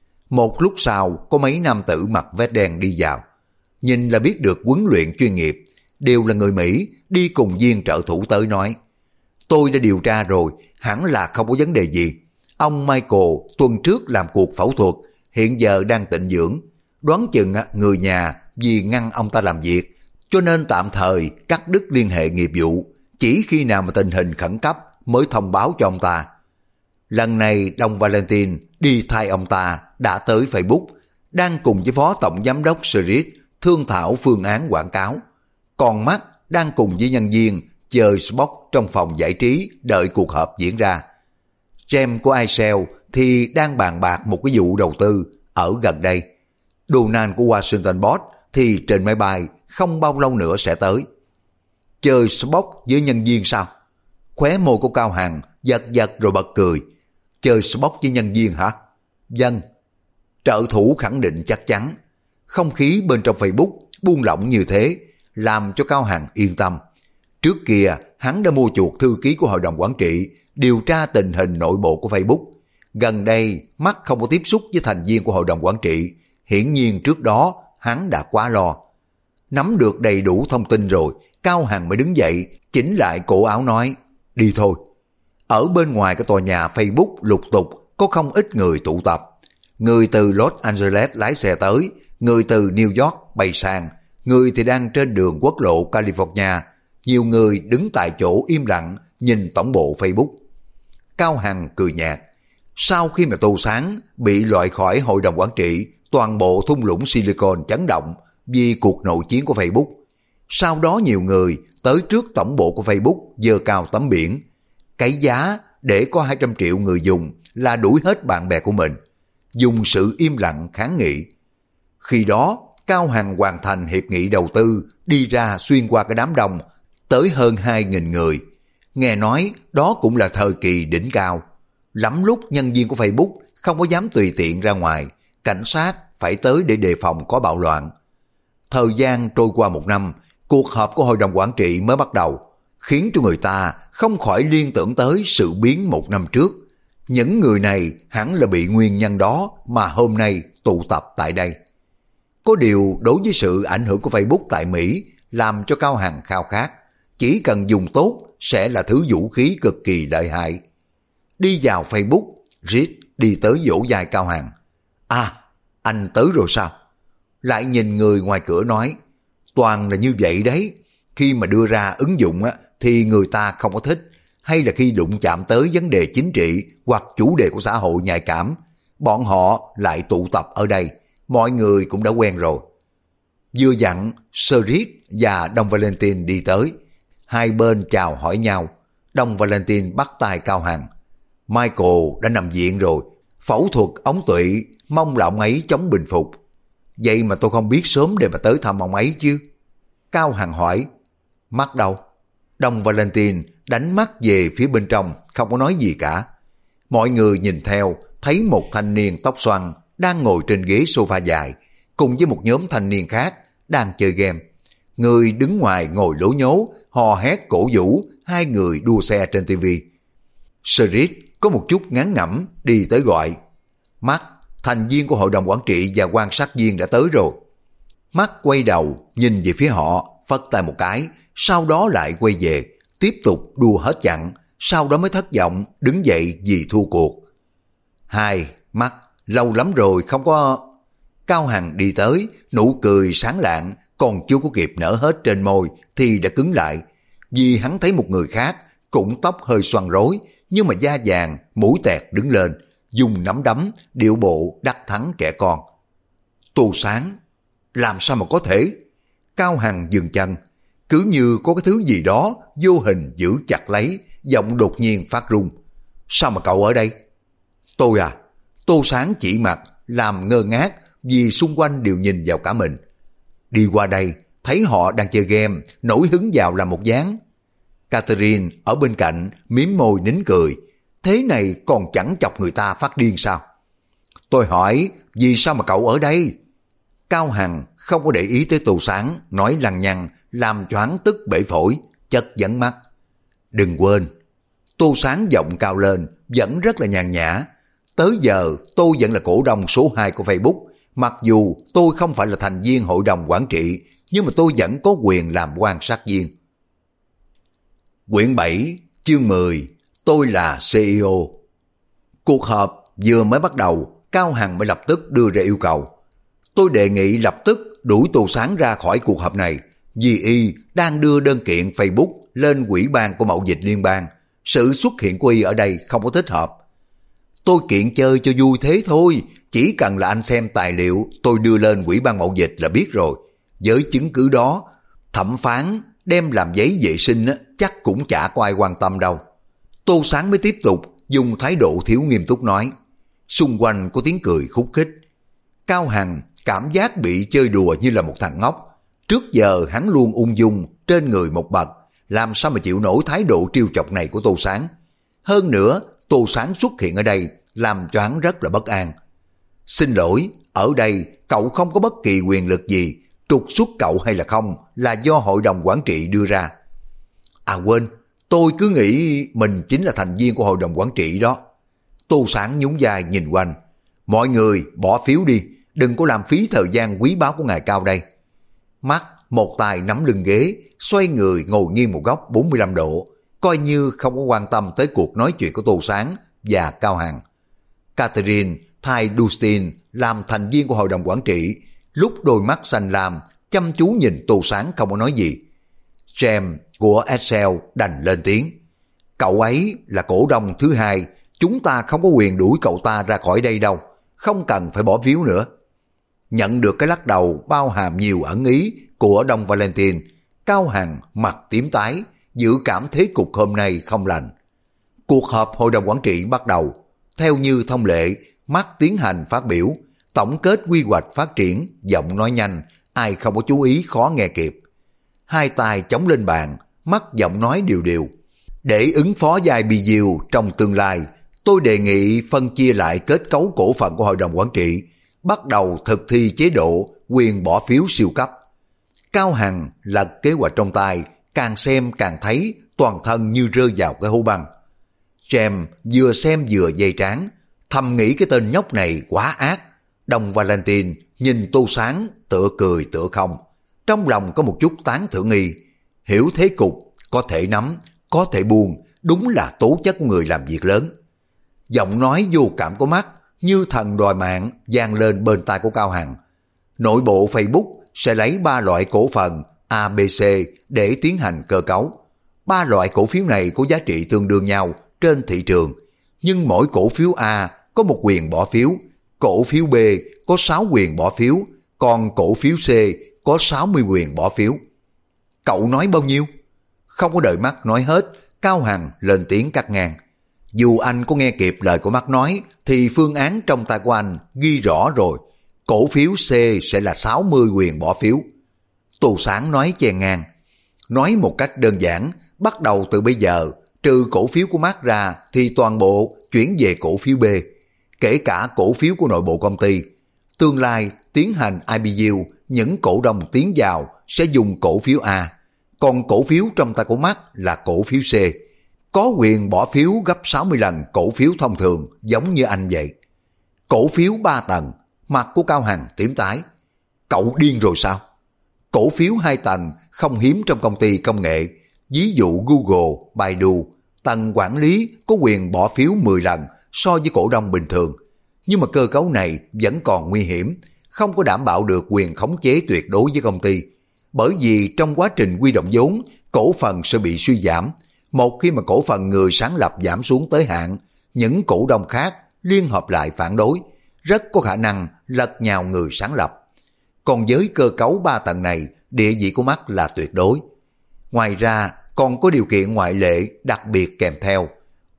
Một lúc sau, có mấy nam tử mặc vest đen đi vào. Nhìn là biết được huấn luyện chuyên nghiệp, đều là người Mỹ, đi cùng viên trợ thủ tới nói. Tôi đã điều tra rồi, hẳn là không có vấn đề gì. Ông Michael tuần trước làm cuộc phẫu thuật, hiện giờ đang tịnh dưỡng. Đoán chừng người nhà vì ngăn ông ta làm việc, cho nên tạm thời cắt đứt liên hệ nghiệp vụ. Chỉ khi nào mà tình hình khẩn cấp mới thông báo cho ông ta. Lần này Đông Valentine đi thay ông ta đã tới Facebook, đang cùng với Phó Tổng Giám đốc Street thương thảo phương án quảng cáo. Còn mắt đang cùng với nhân viên chơi Xbox trong phòng giải trí đợi cuộc họp diễn ra. James của iSell thì đang bàn bạc một cái vụ đầu tư ở gần đây. Donald của Washington Post thì trên máy bay không bao lâu nữa sẽ tới. Chơi Xbox với nhân viên sao? Khóe môi của Cao Hằng giật giật rồi bật cười. Chơi Xbox với nhân viên hả? Vâng. Trợ thủ khẳng định chắc chắn. Không khí bên trong Facebook buông lỏng như thế làm cho Cao Hằng yên tâm. Trước kia hắn đã mua chuộc thư ký của hội đồng quản trị điều tra tình hình nội bộ của Facebook. Gần đây mắt không có tiếp xúc với thành viên của hội đồng quản trị, hiển nhiên trước đó hắn đã quá lo. Nắm được đầy đủ thông tin rồi, Cao Hằng mới đứng dậy, chỉnh lại cổ áo nói, đi thôi. Ở bên ngoài cái tòa nhà Facebook lục tục có không ít người tụ tập. Người từ Los Angeles lái xe tới, người từ New York bay sang, người thì đang trên đường quốc lộ California. Nhiều người đứng tại chỗ im lặng nhìn tổng bộ Facebook. Cao Hằng cười nhạt. Sau khi mà Tô Sáng bị loại khỏi hội đồng quản trị, toàn bộ thung lũng Silicon chấn động vì cuộc nội chiến của Facebook. Sau đó nhiều người tới trước tổng bộ của Facebook giơ cao tấm biển. Cái giá để có 200 triệu người dùng là đuổi hết bạn bè của mình. Dùng sự im lặng kháng nghị. Khi đó, Cao Hằng hoàn thành hiệp nghị đầu tư đi ra xuyên qua cái đám đông tới hơn 2.000 người. Nghe nói đó cũng là thời kỳ đỉnh cao. Lắm lúc nhân viên của Facebook không có dám tùy tiện ra ngoài, cảnh sát phải tới để đề phòng có bạo loạn. Thời gian trôi qua 1 năm, cuộc họp của hội đồng quản trị mới bắt đầu, khiến cho người ta không khỏi liên tưởng tới sự biến 1 năm trước. Những người này hẳn là bị nguyên nhân đó mà hôm nay tụ tập tại đây. Có điều đối với sự ảnh hưởng của Facebook tại Mỹ làm cho Cao Hằng khao khát, chỉ cần dùng tốt sẽ là thứ vũ khí cực kỳ lợi hại. Đi vào Facebook, Reed đi tới vỗ vai Cao Hằng. À, anh tới rồi sao? Lại nhìn người ngoài cửa nói, toàn là như vậy đấy. Khi mà đưa ra ứng dụng thì người ta không có thích, hay là khi đụng chạm tới vấn đề chính trị hoặc chủ đề của xã hội nhạy cảm, bọn họ lại tụ tập ở đây. Mọi người cũng đã quen rồi. Vừa dặn, Sir Reed và Đông Valentine đi tới. Hai bên chào hỏi nhau. Đông Valentine bắt tay Cao Hằng. Michael đã nằm viện rồi, phẫu thuật ống tụy, mong là ông ấy chóng bình phục. Vậy mà tôi không biết sớm để mà tới thăm ông ấy chứ. Cao Hằng hỏi, mắt đâu? Đông Valentine đánh mắt về phía bên trong, không có nói gì cả. Mọi người nhìn theo, thấy một thanh niên tóc xoăn đang ngồi trên ghế sofa dài, cùng với một nhóm thanh niên khác đang chơi game. Người đứng ngoài ngồi lố nhố, hò hét cổ vũ, hai người đua xe trên tivi. Sirius có một chút ngán ngẩm đi tới gọi, mắt, thành viên của hội đồng quản trị và quan sát viên đã tới rồi. Mắt quay đầu nhìn về phía họ, phất tay một cái, sau đó lại quay về, tiếp tục đua hết chặng, sau đó mới thất vọng đứng dậy vì thua cuộc. Hai, mắt, lâu lắm rồi không có... Cao Hằng đi tới, nụ cười sáng lạng, còn chưa có kịp nở hết trên môi thì đã cứng lại, vì hắn thấy một người khác cũng tóc hơi xoăn rối, nhưng mà da vàng, mũi tẹt đứng lên, dùng nắm đấm, điệu bộ đắc thắng trẻ con. Tô Sáng, làm sao mà có thể? Cao Hằng dừng chân, cứ như có cái thứ gì đó vô hình giữ chặt lấy, giọng đột nhiên phát run. Sao mà cậu ở đây? Tôi à? Tô Sáng chỉ mặt, làm ngơ ngác vì xung quanh đều nhìn vào cả mình. Đi qua đây, thấy họ đang chơi game, nổi hứng vào làm một dáng. Catherine ở bên cạnh mím môi nín cười, thế này còn chẳng chọc người ta phát điên sao? Tôi hỏi, vì sao mà cậu ở đây? Cao Hằng không có để ý tới Tô Sáng, nói lằng nhằng, làm cho hắn tức bể phổi, chất vấn mắt. Đừng quên, Tô Sáng giọng cao lên, vẫn rất là nhàn nhã. Tới giờ tôi vẫn là cổ đông số 2 của Facebook, mặc dù tôi không phải là thành viên hội đồng quản trị, nhưng mà tôi vẫn có quyền làm quan sát viên. Quyển 7, chương 10, tôi là CEO. Cuộc họp vừa mới bắt đầu, Cao Hằng mới lập tức đưa ra yêu cầu. Tôi đề nghị lập tức đuổi Tô Sáng ra khỏi cuộc họp này, vì y đang đưa đơn kiện Facebook lên Ủy ban của Mậu Dịch Liên bang. Sự xuất hiện của y ở đây không có thích hợp. Tôi kiện chơi cho vui thế thôi, chỉ cần là anh xem tài liệu tôi đưa lên Ủy ban Mậu Dịch là biết rồi. Với chứng cứ đó, thẩm phán đem làm giấy vệ sinh chắc cũng chả có ai quan tâm đâu. Tô Sáng mới tiếp tục dùng thái độ thiếu nghiêm túc nói. Xung quanh có tiếng cười khúc khích. Cao Hằng cảm giác bị chơi đùa như là một thằng ngốc. Trước giờ hắn luôn ung dung trên người một bậc, làm sao mà chịu nổi thái độ trêu chọc này của Tô Sáng. Hơn nữa, Tô Sáng xuất hiện ở đây làm cho hắn rất là bất an. Xin lỗi, ở đây cậu không có bất kỳ quyền lực gì, trục xuất cậu hay là không là do hội đồng quản trị đưa ra. À quên, tôi cứ nghĩ mình chính là thành viên của hội đồng quản trị đó. Tô Sáng nhún vai nhìn quanh. Mọi người bỏ phiếu đi, đừng có làm phí thời gian quý báu của ngài Cao đây. Mắt một tay nắm lưng ghế, xoay người ngồi nghiêng một góc 45 độ, coi như không có quan tâm tới cuộc nói chuyện của Tô Sáng và Cao Hằng. Catherine thay Dustin làm thành viên của hội đồng quản trị, lúc đôi mắt xanh lam chăm chú nhìn Tô Sáng không có nói gì. James của Excel đành lên tiếng. Cậu ấy là cổ đông thứ hai, chúng ta không có quyền đuổi cậu ta ra khỏi đây đâu, không cần phải bỏ phiếu nữa. Nhận được cái lắc đầu bao hàm nhiều ẩn ý của Đông Valentine, Cao Hằng mặt tím tái, dự cảm thế cục hôm nay không lành. Cuộc họp hội đồng quản trị bắt đầu. Theo như thông lệ, Mắt tiến hành phát biểu, tổng kết quy hoạch phát triển, giọng nói nhanh, ai không có chú ý khó nghe kịp. Hai tay chống lên bàn, Mắt giọng nói điều điều. Để ứng phó với IBU trong tương lai, tôi đề nghị phân chia lại kết cấu cổ phần của hội đồng quản trị, bắt đầu thực thi chế độ quyền bỏ phiếu siêu cấp. Cao Hằng lật kế hoạch trong tay, càng xem càng thấy toàn thân như rơi vào cái hố băng. James vừa xem vừa dây trán, thầm nghĩ cái tên nhóc này quá ác. Đông Valentine nhìn Tô Sáng tựa cười tựa không, trong lòng có một chút tán thưởng nghi. Hiểu thế cục, có thể nắm, có thể buông, đúng là tố chất của người làm việc lớn. Giọng nói vô cảm của Mắt như thần đòi mạng vang lên bên tai của Cao Hằng. Nội bộ Facebook sẽ lấy 3 loại cổ phần ABC để tiến hành cơ cấu. 3 loại cổ phiếu này có giá trị tương đương nhau trên thị trường, nhưng mỗi cổ phiếu A có 1 quyền bỏ phiếu, cổ phiếu B có 6 quyền bỏ phiếu, còn cổ phiếu C có 60 quyền bỏ phiếu. Cậu nói bao nhiêu? Không có đợi Mắt nói hết, Cao Hằng lên tiếng cắt ngang. Dù anh có nghe kịp lời của Mắt nói, thì phương án trong tay của anh ghi rõ rồi. Cổ phiếu C sẽ là 60 quyền bỏ phiếu. Tô Sáng nói chen ngang. Nói một cách đơn giản, bắt đầu từ bây giờ, trừ cổ phiếu của Mắt ra thì toàn bộ chuyển về cổ phiếu B, kể cả cổ phiếu của nội bộ công ty. Tương lai tiến hành IPO, những cổ đông tiến vào sẽ dùng cổ phiếu A, còn cổ phiếu trong tay của Mắt là cổ phiếu C. Có quyền bỏ phiếu gấp 60 lần cổ phiếu thông thường giống như anh vậy. Cổ phiếu 3 tầng, mặt của Cao Hằng tím tái. Cậu điên rồi sao? Cổ phiếu 2 tầng không hiếm trong công ty công nghệ, ví dụ Google, Baidu. Tầng quản lý có quyền bỏ phiếu 10 lần so với cổ đông bình thường. Nhưng mà cơ cấu này vẫn còn nguy hiểm, không có đảm bảo được quyền khống chế tuyệt đối với công ty. Bởi vì trong quá trình quy động vốn, cổ phần sẽ bị suy giảm. Một khi mà cổ phần người sáng lập giảm xuống tới hạn, những cổ đông khác liên hợp lại phản đối, rất có khả năng lật nhào người sáng lập. Còn với cơ cấu 3 tầng này, địa vị của Mắt là tuyệt đối. Ngoài ra, còn có điều kiện ngoại lệ đặc biệt kèm theo.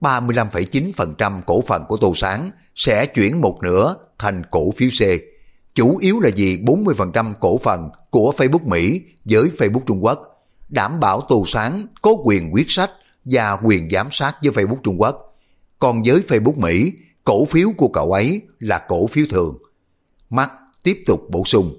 35,9% cổ phần của Tô Sáng sẽ chuyển một nửa thành cổ phiếu C. Chủ yếu là vì 40% cổ phần của Facebook Mỹ với Facebook Trung Quốc, đảm bảo Tô Sáng có quyền quyết sách và quyền giám sát với Facebook Trung Quốc. Còn với Facebook Mỹ, cổ phiếu của cậu ấy là cổ phiếu thường. Mắt tiếp tục bổ sung,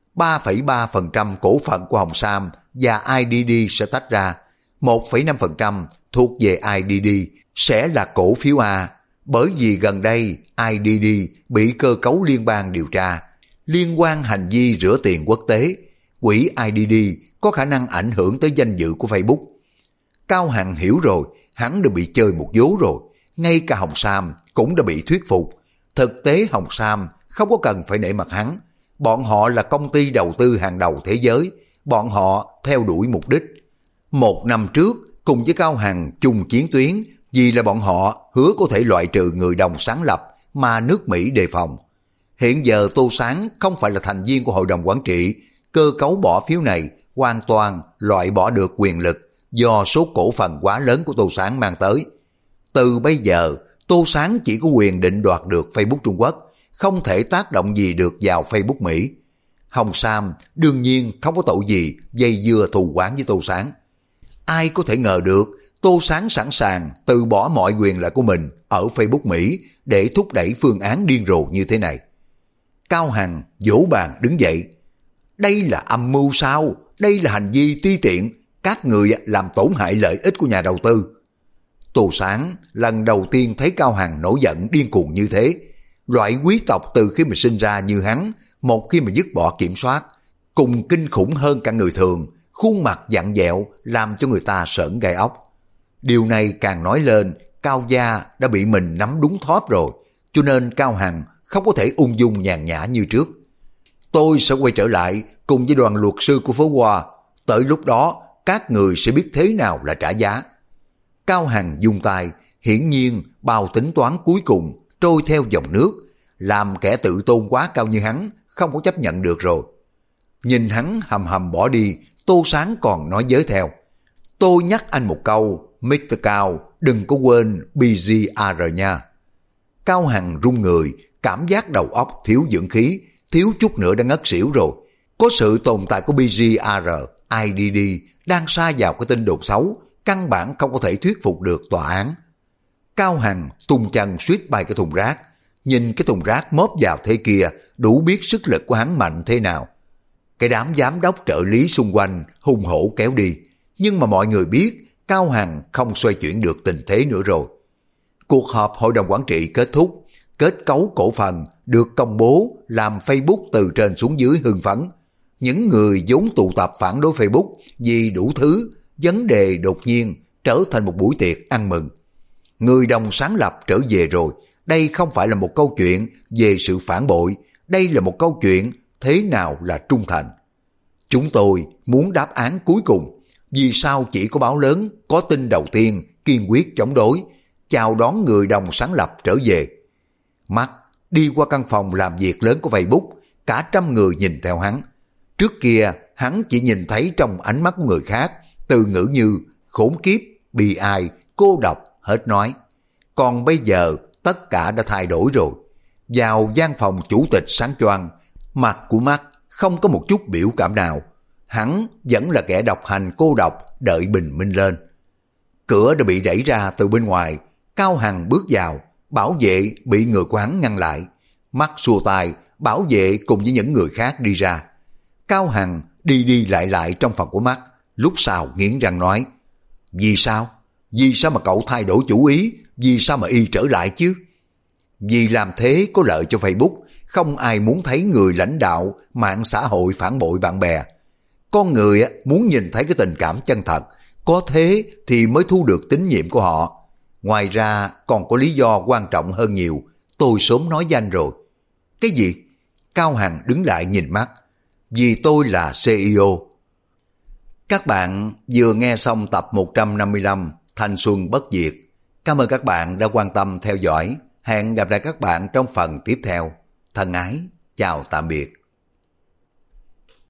3,3% cổ phần của Hồng Sam và IDD sẽ tách ra, 1,5% thuộc về IDD sẽ là cổ phiếu A, bởi vì gần đây IDD bị cơ cấu liên bang điều tra, liên quan hành vi rửa tiền quốc tế. Quỹ IDD có khả năng ảnh hưởng tới danh dự của Facebook. Cao Hằng hiểu rồi, hắn đã bị chơi một vố rồi, ngay cả Hồng Sam cũng đã bị thuyết phục. Thực tế Hồng Sam không có cần phải nể mặt hắn, bọn họ là công ty đầu tư hàng đầu thế giới, bọn họ theo đuổi mục đích. 1 năm trước, cùng với Cao Hằng chung chiến tuyến, vì là bọn họ hứa có thể loại trừ người đồng sáng lập mà nước Mỹ đề phòng. Hiện giờ Tô Sáng không phải là thành viên của hội đồng quản trị, cơ cấu bỏ phiếu này hoàn toàn loại bỏ được quyền lực do số cổ phần quá lớn của Tô Sáng mang tới. Từ bây giờ, Tô Sáng chỉ có quyền định đoạt được Facebook Trung Quốc, không thể tác động gì được vào Facebook Mỹ. Hồng Sam đương nhiên không có tội gì dây dưa thù oán với Tô Sáng. Ai có thể ngờ được Tô Sáng sẵn sàng từ bỏ mọi quyền lợi của mình ở Facebook Mỹ để thúc đẩy phương án điên rồ như thế này. Cao Hằng vỗ bàn đứng dậy. Đây là âm mưu sao? Đây là hành vi ti tiện. Các người làm tổn hại lợi ích của nhà đầu tư. Tô Sáng lần đầu tiên thấy Cao Hằng nổi giận điên cuồng như thế. Loại quý tộc từ khi mà sinh ra như hắn, một khi mà dứt bỏ kiểm soát, cùng kinh khủng hơn cả người thường, khuôn mặt vặn vẹo làm cho người ta sởn gai ốc. Điều này càng nói lên Cao gia đã bị mình nắm đúng thóp rồi, cho nên Cao Hằng không có thể ung dung nhàn nhã như trước. Tôi sẽ quay trở lại cùng với đoàn luật sư của phố Hoa, tới lúc đó các người sẽ biết thế nào là trả giá. Cao Hằng dung tay, hiển nhiên bao tính toán cuối cùng trôi theo dòng nước, làm kẻ tự tôn quá cao như hắn không có chấp nhận được rồi. Nhìn hắn hầm hầm bỏ đi, Tô Sáng còn nói với theo: tôi nhắc anh một câu, Mr. Cao, đừng có quên BGR nha. Cao Hằng run người, cảm giác đầu óc thiếu dưỡng khí, thiếu chút nữa đã ngất xỉu rồi. Có sự tồn tại của BGR, IDD đang sa vào cái tin đồn xấu, căn bản không có thể thuyết phục được tòa án. Cao Hằng tung chân suýt bay cái thùng rác, nhìn cái thùng rác móp vào thế kia, đủ biết sức lực của hắn mạnh thế nào. Cái đám giám đốc trợ lý xung quanh hùng hổ kéo đi, nhưng mà mọi người biết Cao Hằng không xoay chuyển được tình thế nữa rồi. Cuộc họp hội đồng quản trị kết thúc, kết cấu cổ phần được công bố làm Facebook từ trên xuống dưới hưng phấn. Những người vốn tụ tập phản đối Facebook vì đủ thứ, vấn đề đột nhiên trở thành một buổi tiệc ăn mừng. Người đồng sáng lập trở về rồi, đây không phải là một câu chuyện về sự phản bội, đây là một câu chuyện thế nào là trung thành. Chúng tôi muốn đáp án cuối cùng, vì sao chỉ có báo lớn có tin đầu tiên kiên quyết chống đối, chào đón người đồng sáng lập trở về. Mắt đi qua căn phòng làm việc lớn của Facebook, cả trăm người nhìn theo hắn. Trước kia hắn chỉ nhìn thấy trong ánh mắt của người khác từ ngữ như khốn kiếp, bi ai, cô độc, hết nói. Còn bây giờ tất cả đã thay đổi rồi. Vào gian phòng chủ tịch sáng choang, mặt của Mắt không có một chút biểu cảm nào. Hắn vẫn là kẻ độc hành cô độc đợi bình minh lên. Cửa đã bị đẩy ra từ bên ngoài, Cao Hằng bước vào, bảo vệ bị người của hắn ngăn lại. Mắt xua tay, bảo vệ cùng với những người khác đi ra. Cao Hằng đi đi lại trong phòng của Mắt, lúc sau nghiến răng nói: vì sao? Vì sao mà cậu thay đổi chủ ý? Vì sao mà y trở lại chứ? Vì làm thế có lợi cho Facebook, không ai muốn thấy người lãnh đạo mạng xã hội phản bội bạn bè. Con người muốn nhìn thấy cái tình cảm chân thật, có thế thì mới thu được tín nhiệm của họ. Ngoài ra còn có lý do quan trọng hơn nhiều, tôi sớm nói danh rồi. Cái gì? Cao Hằng đứng lại nhìn Mắt. Vì tôi là CEO. Các bạn vừa nghe xong tập 155 Thanh Xuân Bất Diệt. Cảm ơn các bạn đã quan tâm theo dõi. Hẹn gặp lại các bạn trong phần tiếp theo. Thân ái, chào tạm biệt.